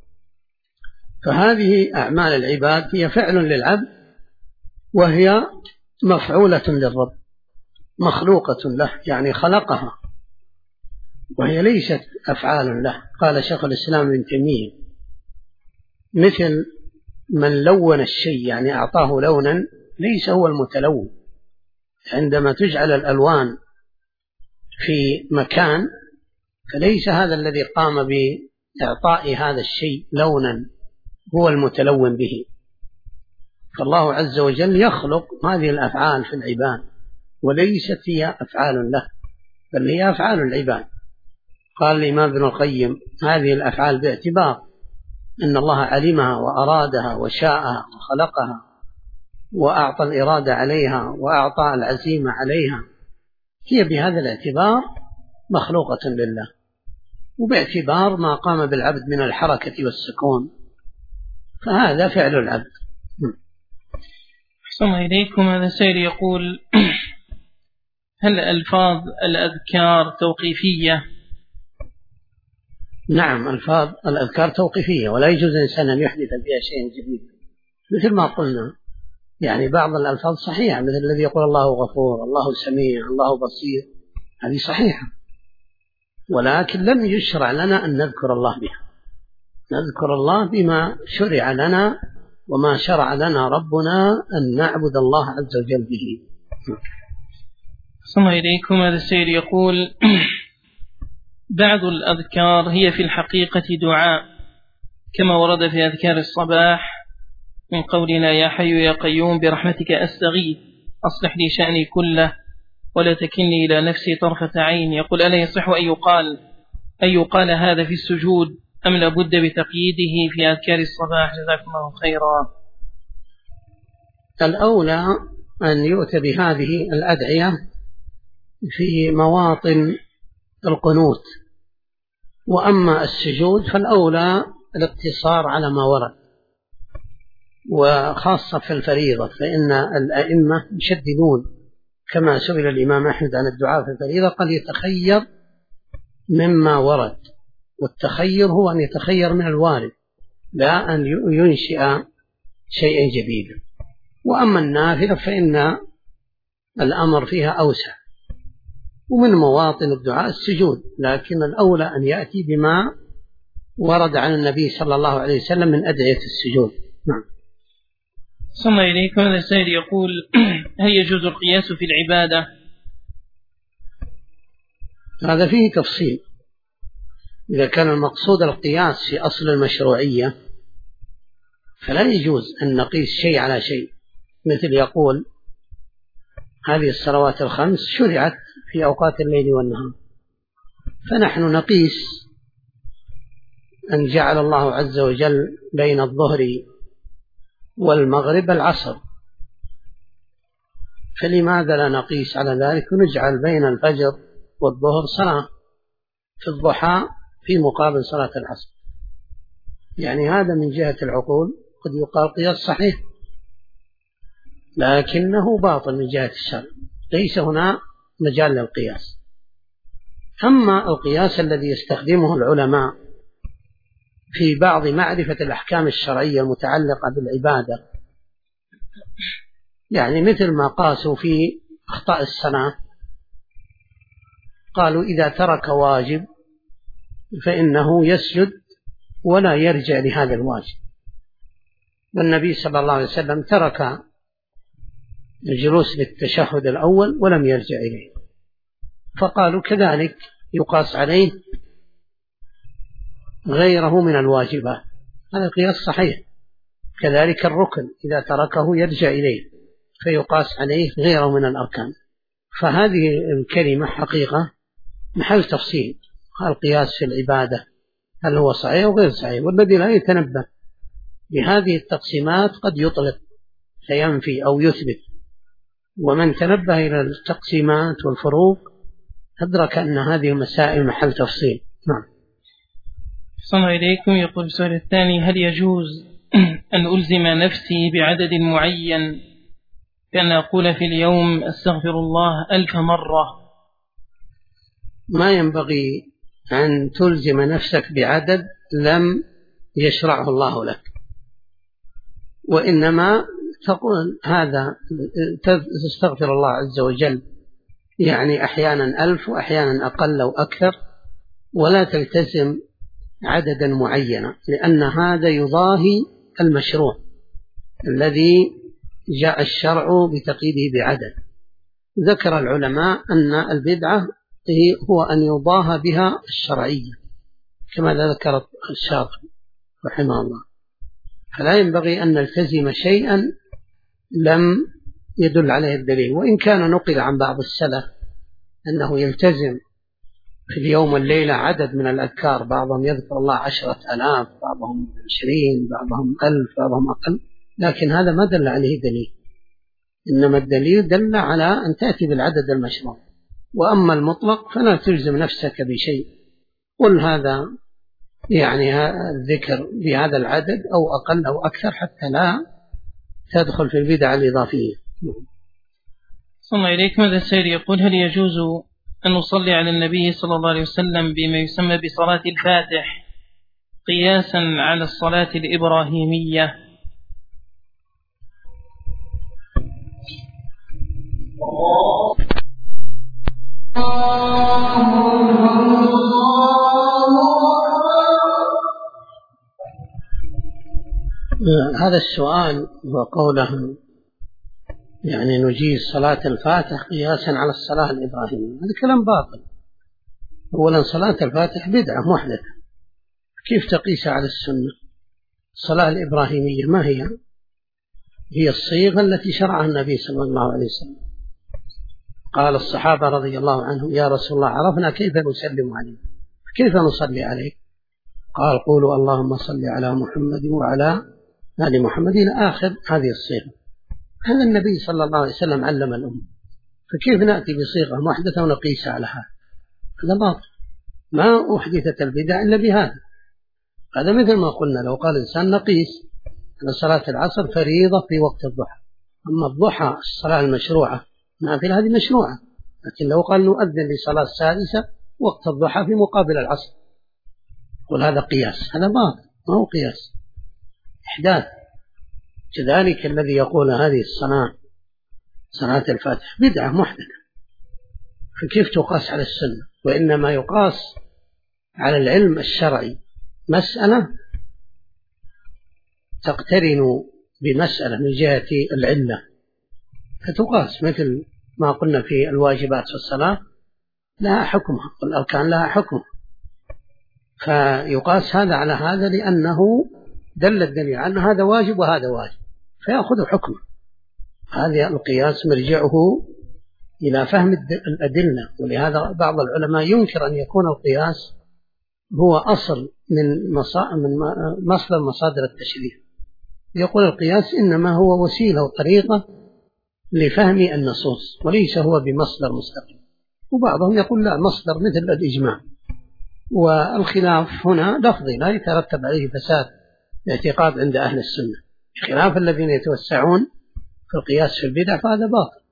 فهذه أعمال العباد هي فعل للعبد وهي مفعولة للرب، مخلوقة له، يعني خلقها، وهي ليست أفعال له. قال شيخ الإسلام ابن تيمية: مثل من لون الشيء، يعني أعطاه لونا، ليس هو المتلون. عندما تجعل الألوان في مكان فليس هذا الذي قام بإعطاء هذا الشيء لونا هو المتلون به. فالله عز وجل يخلق هذه الأفعال في العباد، وليست هي أفعال له، بل هي أفعال العباد. قال الإمام ابن القيم: هذه الأفعال باعتبار أن الله علمها وأرادها وشاءها وخلقها وأعطى الإرادة عليها وأعطى العزيمة عليها، هي بهذا الاعتبار مخلوقة لله، وباعتبار ما قام بالعبد من الحركة والسكون فهذا فعل العبد. أحسن إليكم. هذا سائل يقول: هل ألفاظ الأذكار توقيفية؟ نعم، ألفاظ الأذكار توقيفية، ولا يجوز الإنسان أن يحدث فيها شيء جديد، مثل ما قلنا. يعني بعض الألفاظ صحيحة، مثل الذي يقول الله غفور، الله سميع، الله بصير، هذه صحيحة، ولكن لم يشرع لنا أن نذكر الله بها. نذكر الله بما شرع لنا وما شرع لنا ربنا أن نعبد الله عز وجل به. صلى إليكم. هذا السيد يقول: بعض الأذكار هي في الحقيقة دعاء، كما ورد في أذكار الصباح من قولنا: يا حي يا قيوم برحمتك أستغيث أصلح لي شأني كله ولا تكلني إلى نفسي طرفة عين. يقول: ألا يصح أن يقال هذا في السجود أم لابد بتقييده في أذكار الصباح؟ جزاكم الله خيرا. الأولى أن يؤتى بهذه الأدعية في مواطن القنوت، وأما السجود فالأولى الاقتصار على ما ورد، وخاصة في الفريضة، فإن الأئمة يشددون، كما سئل الإمام أحمد عن الدعاء في الفريضة قال يتخير مما ورد، والتخير هو أن يتخير من الوارد لا أن ينشئ شيئا جديدا. وأما النافلة فإن الأمر فيها أوسع، ومن مواطن الدعاء السجود، لكن الأولى أن يأتي بما ورد عن النبي صلى الله عليه وسلم من أدعية السجود. نعم. صلى إليكم. هذا السائل يقول: هل يجوز القياس في العبادة؟ هذا فيه تفصيل. إذا كان المقصود القياس في أصل المشروعية فلا يجوز أن نقيس شيء على شيء، مثل يقول هذه الصلوات الخمس شرعت في أوقات الليل والنهار، فنحن نقيس أن جعل الله عز وجل بين الظهر والمغرب العصر، فلماذا لا نقيس على ذلك ونجعل بين الفجر والظهر صلاة في الضحى في مقابل صلاة العصر؟ يعني هذا من جهة العقول قد يقال قياس صحيح، لكنه باطل من جهة الشرع، ليس هنا مجال للقياس. أما القياس الذي يستخدمه العلماء في بعض معرفة الأحكام الشرعية المتعلقة بالعبادة، يعني مثل ما قاسوا في أخطاء الصلاة، قالوا إذا ترك واجب فإنه يسجد ولا يرجع لهذا الواجب، والنبي صلى الله عليه وسلم ترك الجلوس للتشهد الأول ولم يرجع إليه، فقالوا كذلك يقاس عليه غيره من الواجبات، هذا قياس صحيح. كذلك الركن إذا تركه يرجع إليه فيقاس عليه غيره من الأركان. فهذه الكلمة حقيقة محل تفصيل، القياس في العبادة هل هو صحيح أو غير صحيح، والذي لا يتنبه بهذه التقسيمات قد يطلق فينفي أو يثبت، ومن تنبه إلى التقسيمات والفروق أدرك أن هذه المسائل محل تفصيل. نعم. صلى إليكم. يقول السؤال الثاني: هل يجوز أن ألزم نفسي بعدد معين كأن أقول في اليوم أستغفر الله 1000 مرة؟ ما ينبغي أن تلزم نفسك بعدد لم يشرعه الله لك، وإنما تقول هذا تستغفر الله عز وجل يعني أحيانا 1000 وأحيانا أقل أو أكثر، ولا تلتزم عددا معينا، لأن هذا يضاهي المشروع الذي جاء الشرع بتقييده بعدد. ذكر العلماء أن البدعة هو أن يضاهى بها الشرعية كما ذكر الشاطبي رحمه الله، فلا ينبغي أن نلتزم شيئا لم يدل عليه الدليل، وإن كان نقل عن بعض السلف أنه يلتزم في اليوم والليلة عدد من الأذكار، بعضهم يذكر الله 10,000، بعضهم 20، بعضهم 1000، بعضهم أقل، لكن هذا ما دل عليه دليل، إنما الدليل دل على أن تأتي بالعدد المشروع. وأما المطلق فلا تلزم نفسك بشيء، قل هذا يعني الذكر بهذا العدد أو أقل أو أكثر حتى لا تدخل في البدع الإضافية. صلى الله عليه وسلم. السائل يقول: هل يجوز أن نصلي على النبي صلى الله عليه وسلم بما يسمى بصلاة الفاتح قياسا على الصلاة الإبراهيمية؟ هذا السؤال وقوله يعني نجيز صلاة الفاتح قياسا على الصلاة الإبراهيمية، هذا كلام باطل. أولا صلاة الفاتح بدعة محدثة، كيف تقيسها على السنة؟ الصلاة الإبراهيمية ما هي؟ هي الصيغة التي شرعها النبي صلى الله عليه وسلم. قال الصحابة رضي الله عنهم: يا رسول الله عرفنا كيف نسلم عليك، كيف نصلي عليك؟ قال: قولوا اللهم صل على محمد وعلى آل محمد إلى آخر هذه الصيغة. هذا النبي صلى الله عليه وسلم علم الأمة، فكيف نأتي بصيغة محدثة ونقيسها على هذا باطل. ما أحدثت البدع إلا بهذا. هذا مثل ما قلنا لو قال إنسان نقيس على صلاة العصر فريضة في وقت الضحى، أما الضحى الصلاة المشروعة نافلة هذه مشروعة، لكن لو قال نؤذن لصلاة سادسة وقت الضحى في مقابل العصر قل هذا قياس، هذا باطل، ما هو قياس، إحداث. كذلك الذي يقول هذه الصلاة صلاة الفاتح بدعة محدثة، فكيف تقاس على السنة؟ وإنما يقاس على العلم الشرعي، مسألة تقترن بمسألة من جهة العلة فتقاس، مثل ما قلنا في الواجبات في الصلاة لها حكمها والأركان لها حكم، فيقاس هذا على هذا لأنه دل الدليل أن هذا واجب وهذا واجب فيأخذ حكمه. هذا القياس مرجعه إلى فهم الأدلة، ولهذا بعض العلماء ينكر أن يكون القياس هو أصل من مصدر مصادر التشريع، يقول القياس إنما هو وسيلة وطريقة لفهم النصوص وليس هو بمصدر مستقيم. وبعضهم يقول لا، مصدر مثل الإجماع. والخلاف هنا لفظي لا يترتب عليه فساد الاعتقاد عند أهل السنة، خلاف الذين يتوسعون في القياس في البدع فهذا باطل.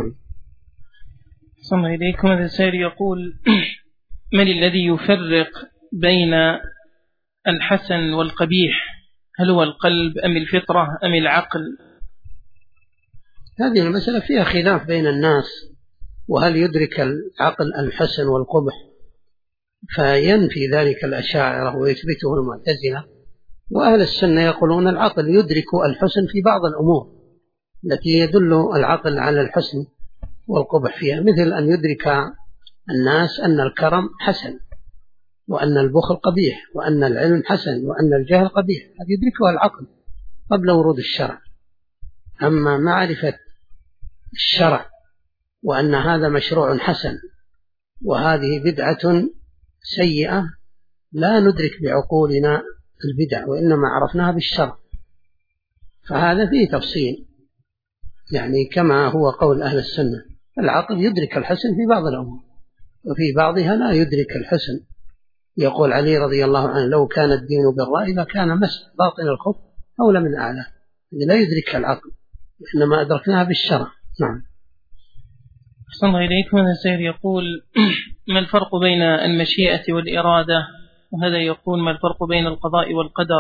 صلى الله إليكم. هذا السائل يقول من الذي يفرق بين الحسن والقبيح؟ هل هو القلب أم الفطرة أم العقل؟ هذه المسألة فيها خلاف بين الناس، وهل يدرك العقل الحسن والقبح؟ فينفي ذلك الأشاعرة ويثبته المعتزلة، وأهل السنة يقولون العقل يدرك الحسن في بعض الأمور التي يدل العقل على الحسن والقبح فيها، مثل أن يدرك الناس أن الكرم حسن وأن البخل قبيح وأن العلم حسن وأن الجهل قبيح، هذا يدركها العقل قبل ورود الشرع. أما معرفة الشرع وأن هذا مشروع حسن وهذه بدعة سيئة لا ندرك بعقولنا البدع، وإنما عرفناها بالشرع، فهذا فيه تفصيل، يعني كما هو قول أهل السنة العقل يدرك الحسن في بعض الأمور وفي بعضها لا يدرك الحسن. يقول علي رضي الله عنه لو كان الدين بالرأي لكان مسح باطن الخف أولى من أعلى، لا يدرك العقل إنما أدركناها بالشرع. نعم. صلى الله إليكم. هذا السائل يقول ما الفرق بين المشيئة والإرادة؟ وهذا يقول ما الفرق بين القضاء والقدر؟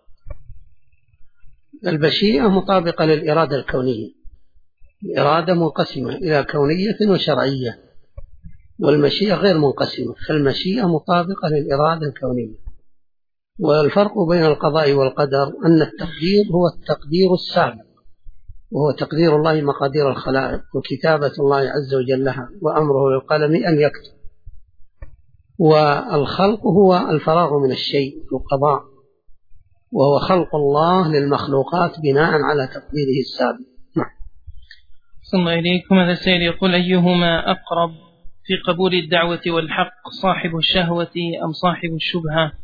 المشيئة مطابقة للإرادة الكونية، الإرادة منقسمة إلى كونية وشرعية، والمشيئة غير منقسمة، فالمشيئة مطابقة للإرادة الكونية. والفرق بين القضاء والقدر أن التقدير هو التقدير السابق، وهو تقدير الله مقادير الخلائق وكتابة الله عز وجل لها وأمره للقلم أن يكتب، والخلق هو الفراغ من الشيء القضاء، وهو خلق الله للمخلوقات بناء على تقديره السابق. صلى الله إليكم. هذا السائل يقول أيهما أقرب في قبول الدعوة والحق، صاحب الشهوة أم صاحب الشبهة؟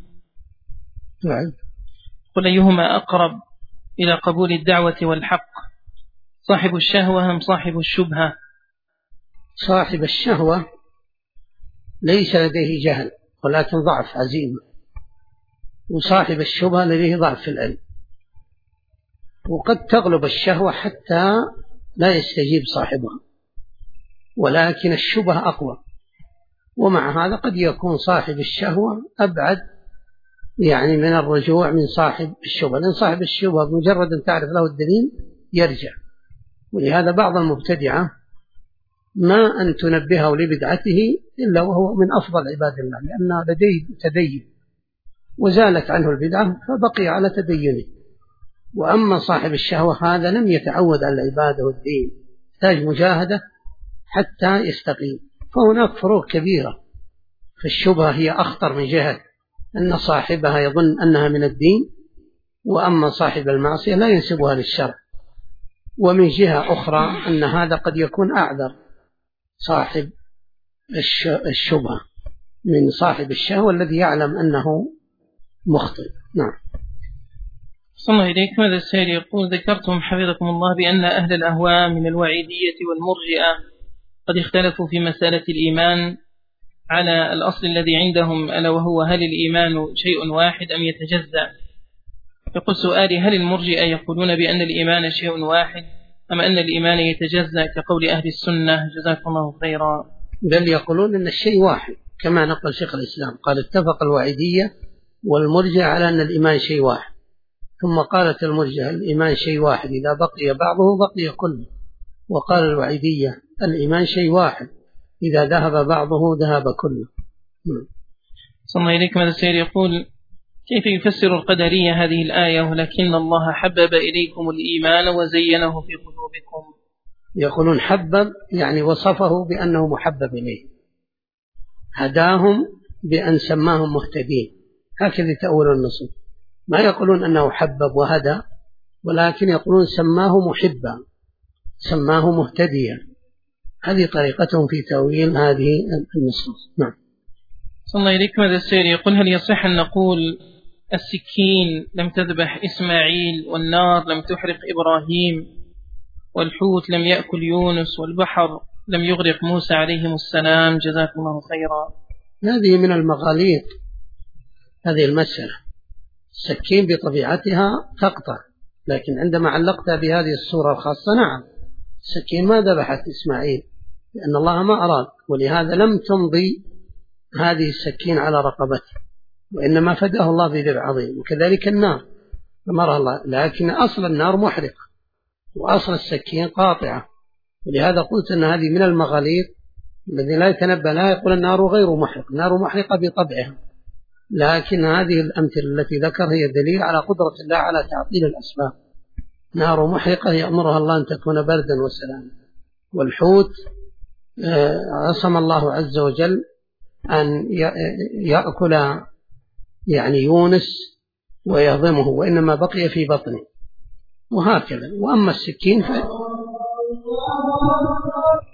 قل أيهما أقرب إلى قبول الدعوة والحق، صاحب الشهوة أم صاحب الشبهة؟ صاحب الشهوة ليس لديه جهل ولكن ضعف عزيمة، وصاحب الشبهة لديه ضعف في العلم، وقد تغلب الشهوة حتى لا يستجيب صاحبها، ولكن الشبهة أقوى. ومع هذا قد يكون صاحب الشهوة أبعد يعني من الرجوع من صاحب الشبهة، لأن صاحب الشبهة بمجرد أن تعرف له الدليل يرجع. ولهذا بعض المبتدعة ما أن تنبهه لبدعته إلا وهو من أفضل عباد الله، لأنه لديه تدين وزالت عنه البدعة فبقي على تدينه. وأما صاحب الشهوة هذا لم يتعود على العبادة والدين، يحتاج مجاهدة حتى يستقيم، فهناك فروق كبيرة. فالشبهة هي أخطر من جهة أن صاحبها يظن أنها من الدين، وأما صاحب المعصية لا ينسبها للشرع. ومن جهة أخرى أن هذا قد يكون أعذر صاحب الشبهة من صاحب الشهوة الذي يعلم أنه مخطئ. نعم. صلى إليك. ماذا السائل يقول: ذكرتم حفظكم الله بأن أهل الأهواء من الوعيدية والمرجئة قد اختلفوا في مسألة الإيمان على الأصل الذي عندهم، ألا وهو هل الإيمان شيء واحد أم يتجزأ؟ يقول سؤالي: هل المرجئة يقولون بأن الإيمان شيء واحد أم أن الإيمان يتجزأ كقول أهل السنة؟ جزاكم الله خيرا. بل يقولون أن الشيء واحد، كما نقل شيخ الإسلام قال اتفق الوعيدية والمرجئة على أن الإيمان شيء واحد، ثم قالت المرجئة الإيمان شيء واحد إذا بقي بعضه بقي كله، وقال الوعيدية الإيمان شيء واحد إذا ذهب بعضه ذهب كله. صلى الله إليك. ماذا السائل يقول: كيف يفسر القدرية هذه الآية ولكن الله حبب إليكم الإيمان وزينه في قلوبكم؟ يقولون حبب يعني وصفه بأنه محبب إليه، هداهم بأن سماهم مهتدين، هكذا تأول النصوص. ما يقولون أنه حبب وهدى، ولكن يقولون سماه محبا، سماه مهتديا. هذه طريقتهم في تأويل هذه النصوص. نعم. صلى الله إليك. ماذا السائل يقول: هل يصح أن نقول السكين لم تذبح إسماعيل، والنار لم تحرق إبراهيم، والحوت لم يأكل يونس، والبحر لم يغرق موسى عليهم السلام؟ جزاكم الله خيرا. هذه من المغاليط هذه المسألة. السكين بطبيعتها تقطع، لكن عندما علقتها بهذه الصورة الخاصة نعم، السكين ما ذبحت إسماعيل لأن الله ما أراد، ولهذا لم تمضي هذه السكين على رقبته، وإنما فداه الله بذبح عظيم. وكذلك النار أمرها الله، لكن أصل النار محرقة وأصل السكين قاطعة، ولهذا قلت أن هذه من المغاليط الذي لا يتنبه لا يقول النار غير محرقة، النار محرقة بطبعها، لكن هذه الأمثلة التي ذكر هي دليل على قدرة الله على تعطيل الأسباب. نار محرقة يأمرها الله أن تكون بردا وسلاما. والحوت عصم الله عز وجل أن يأكل يعني يونس ويهضمه، وإنما بقي في بطنه، وهكذا. وأما السكين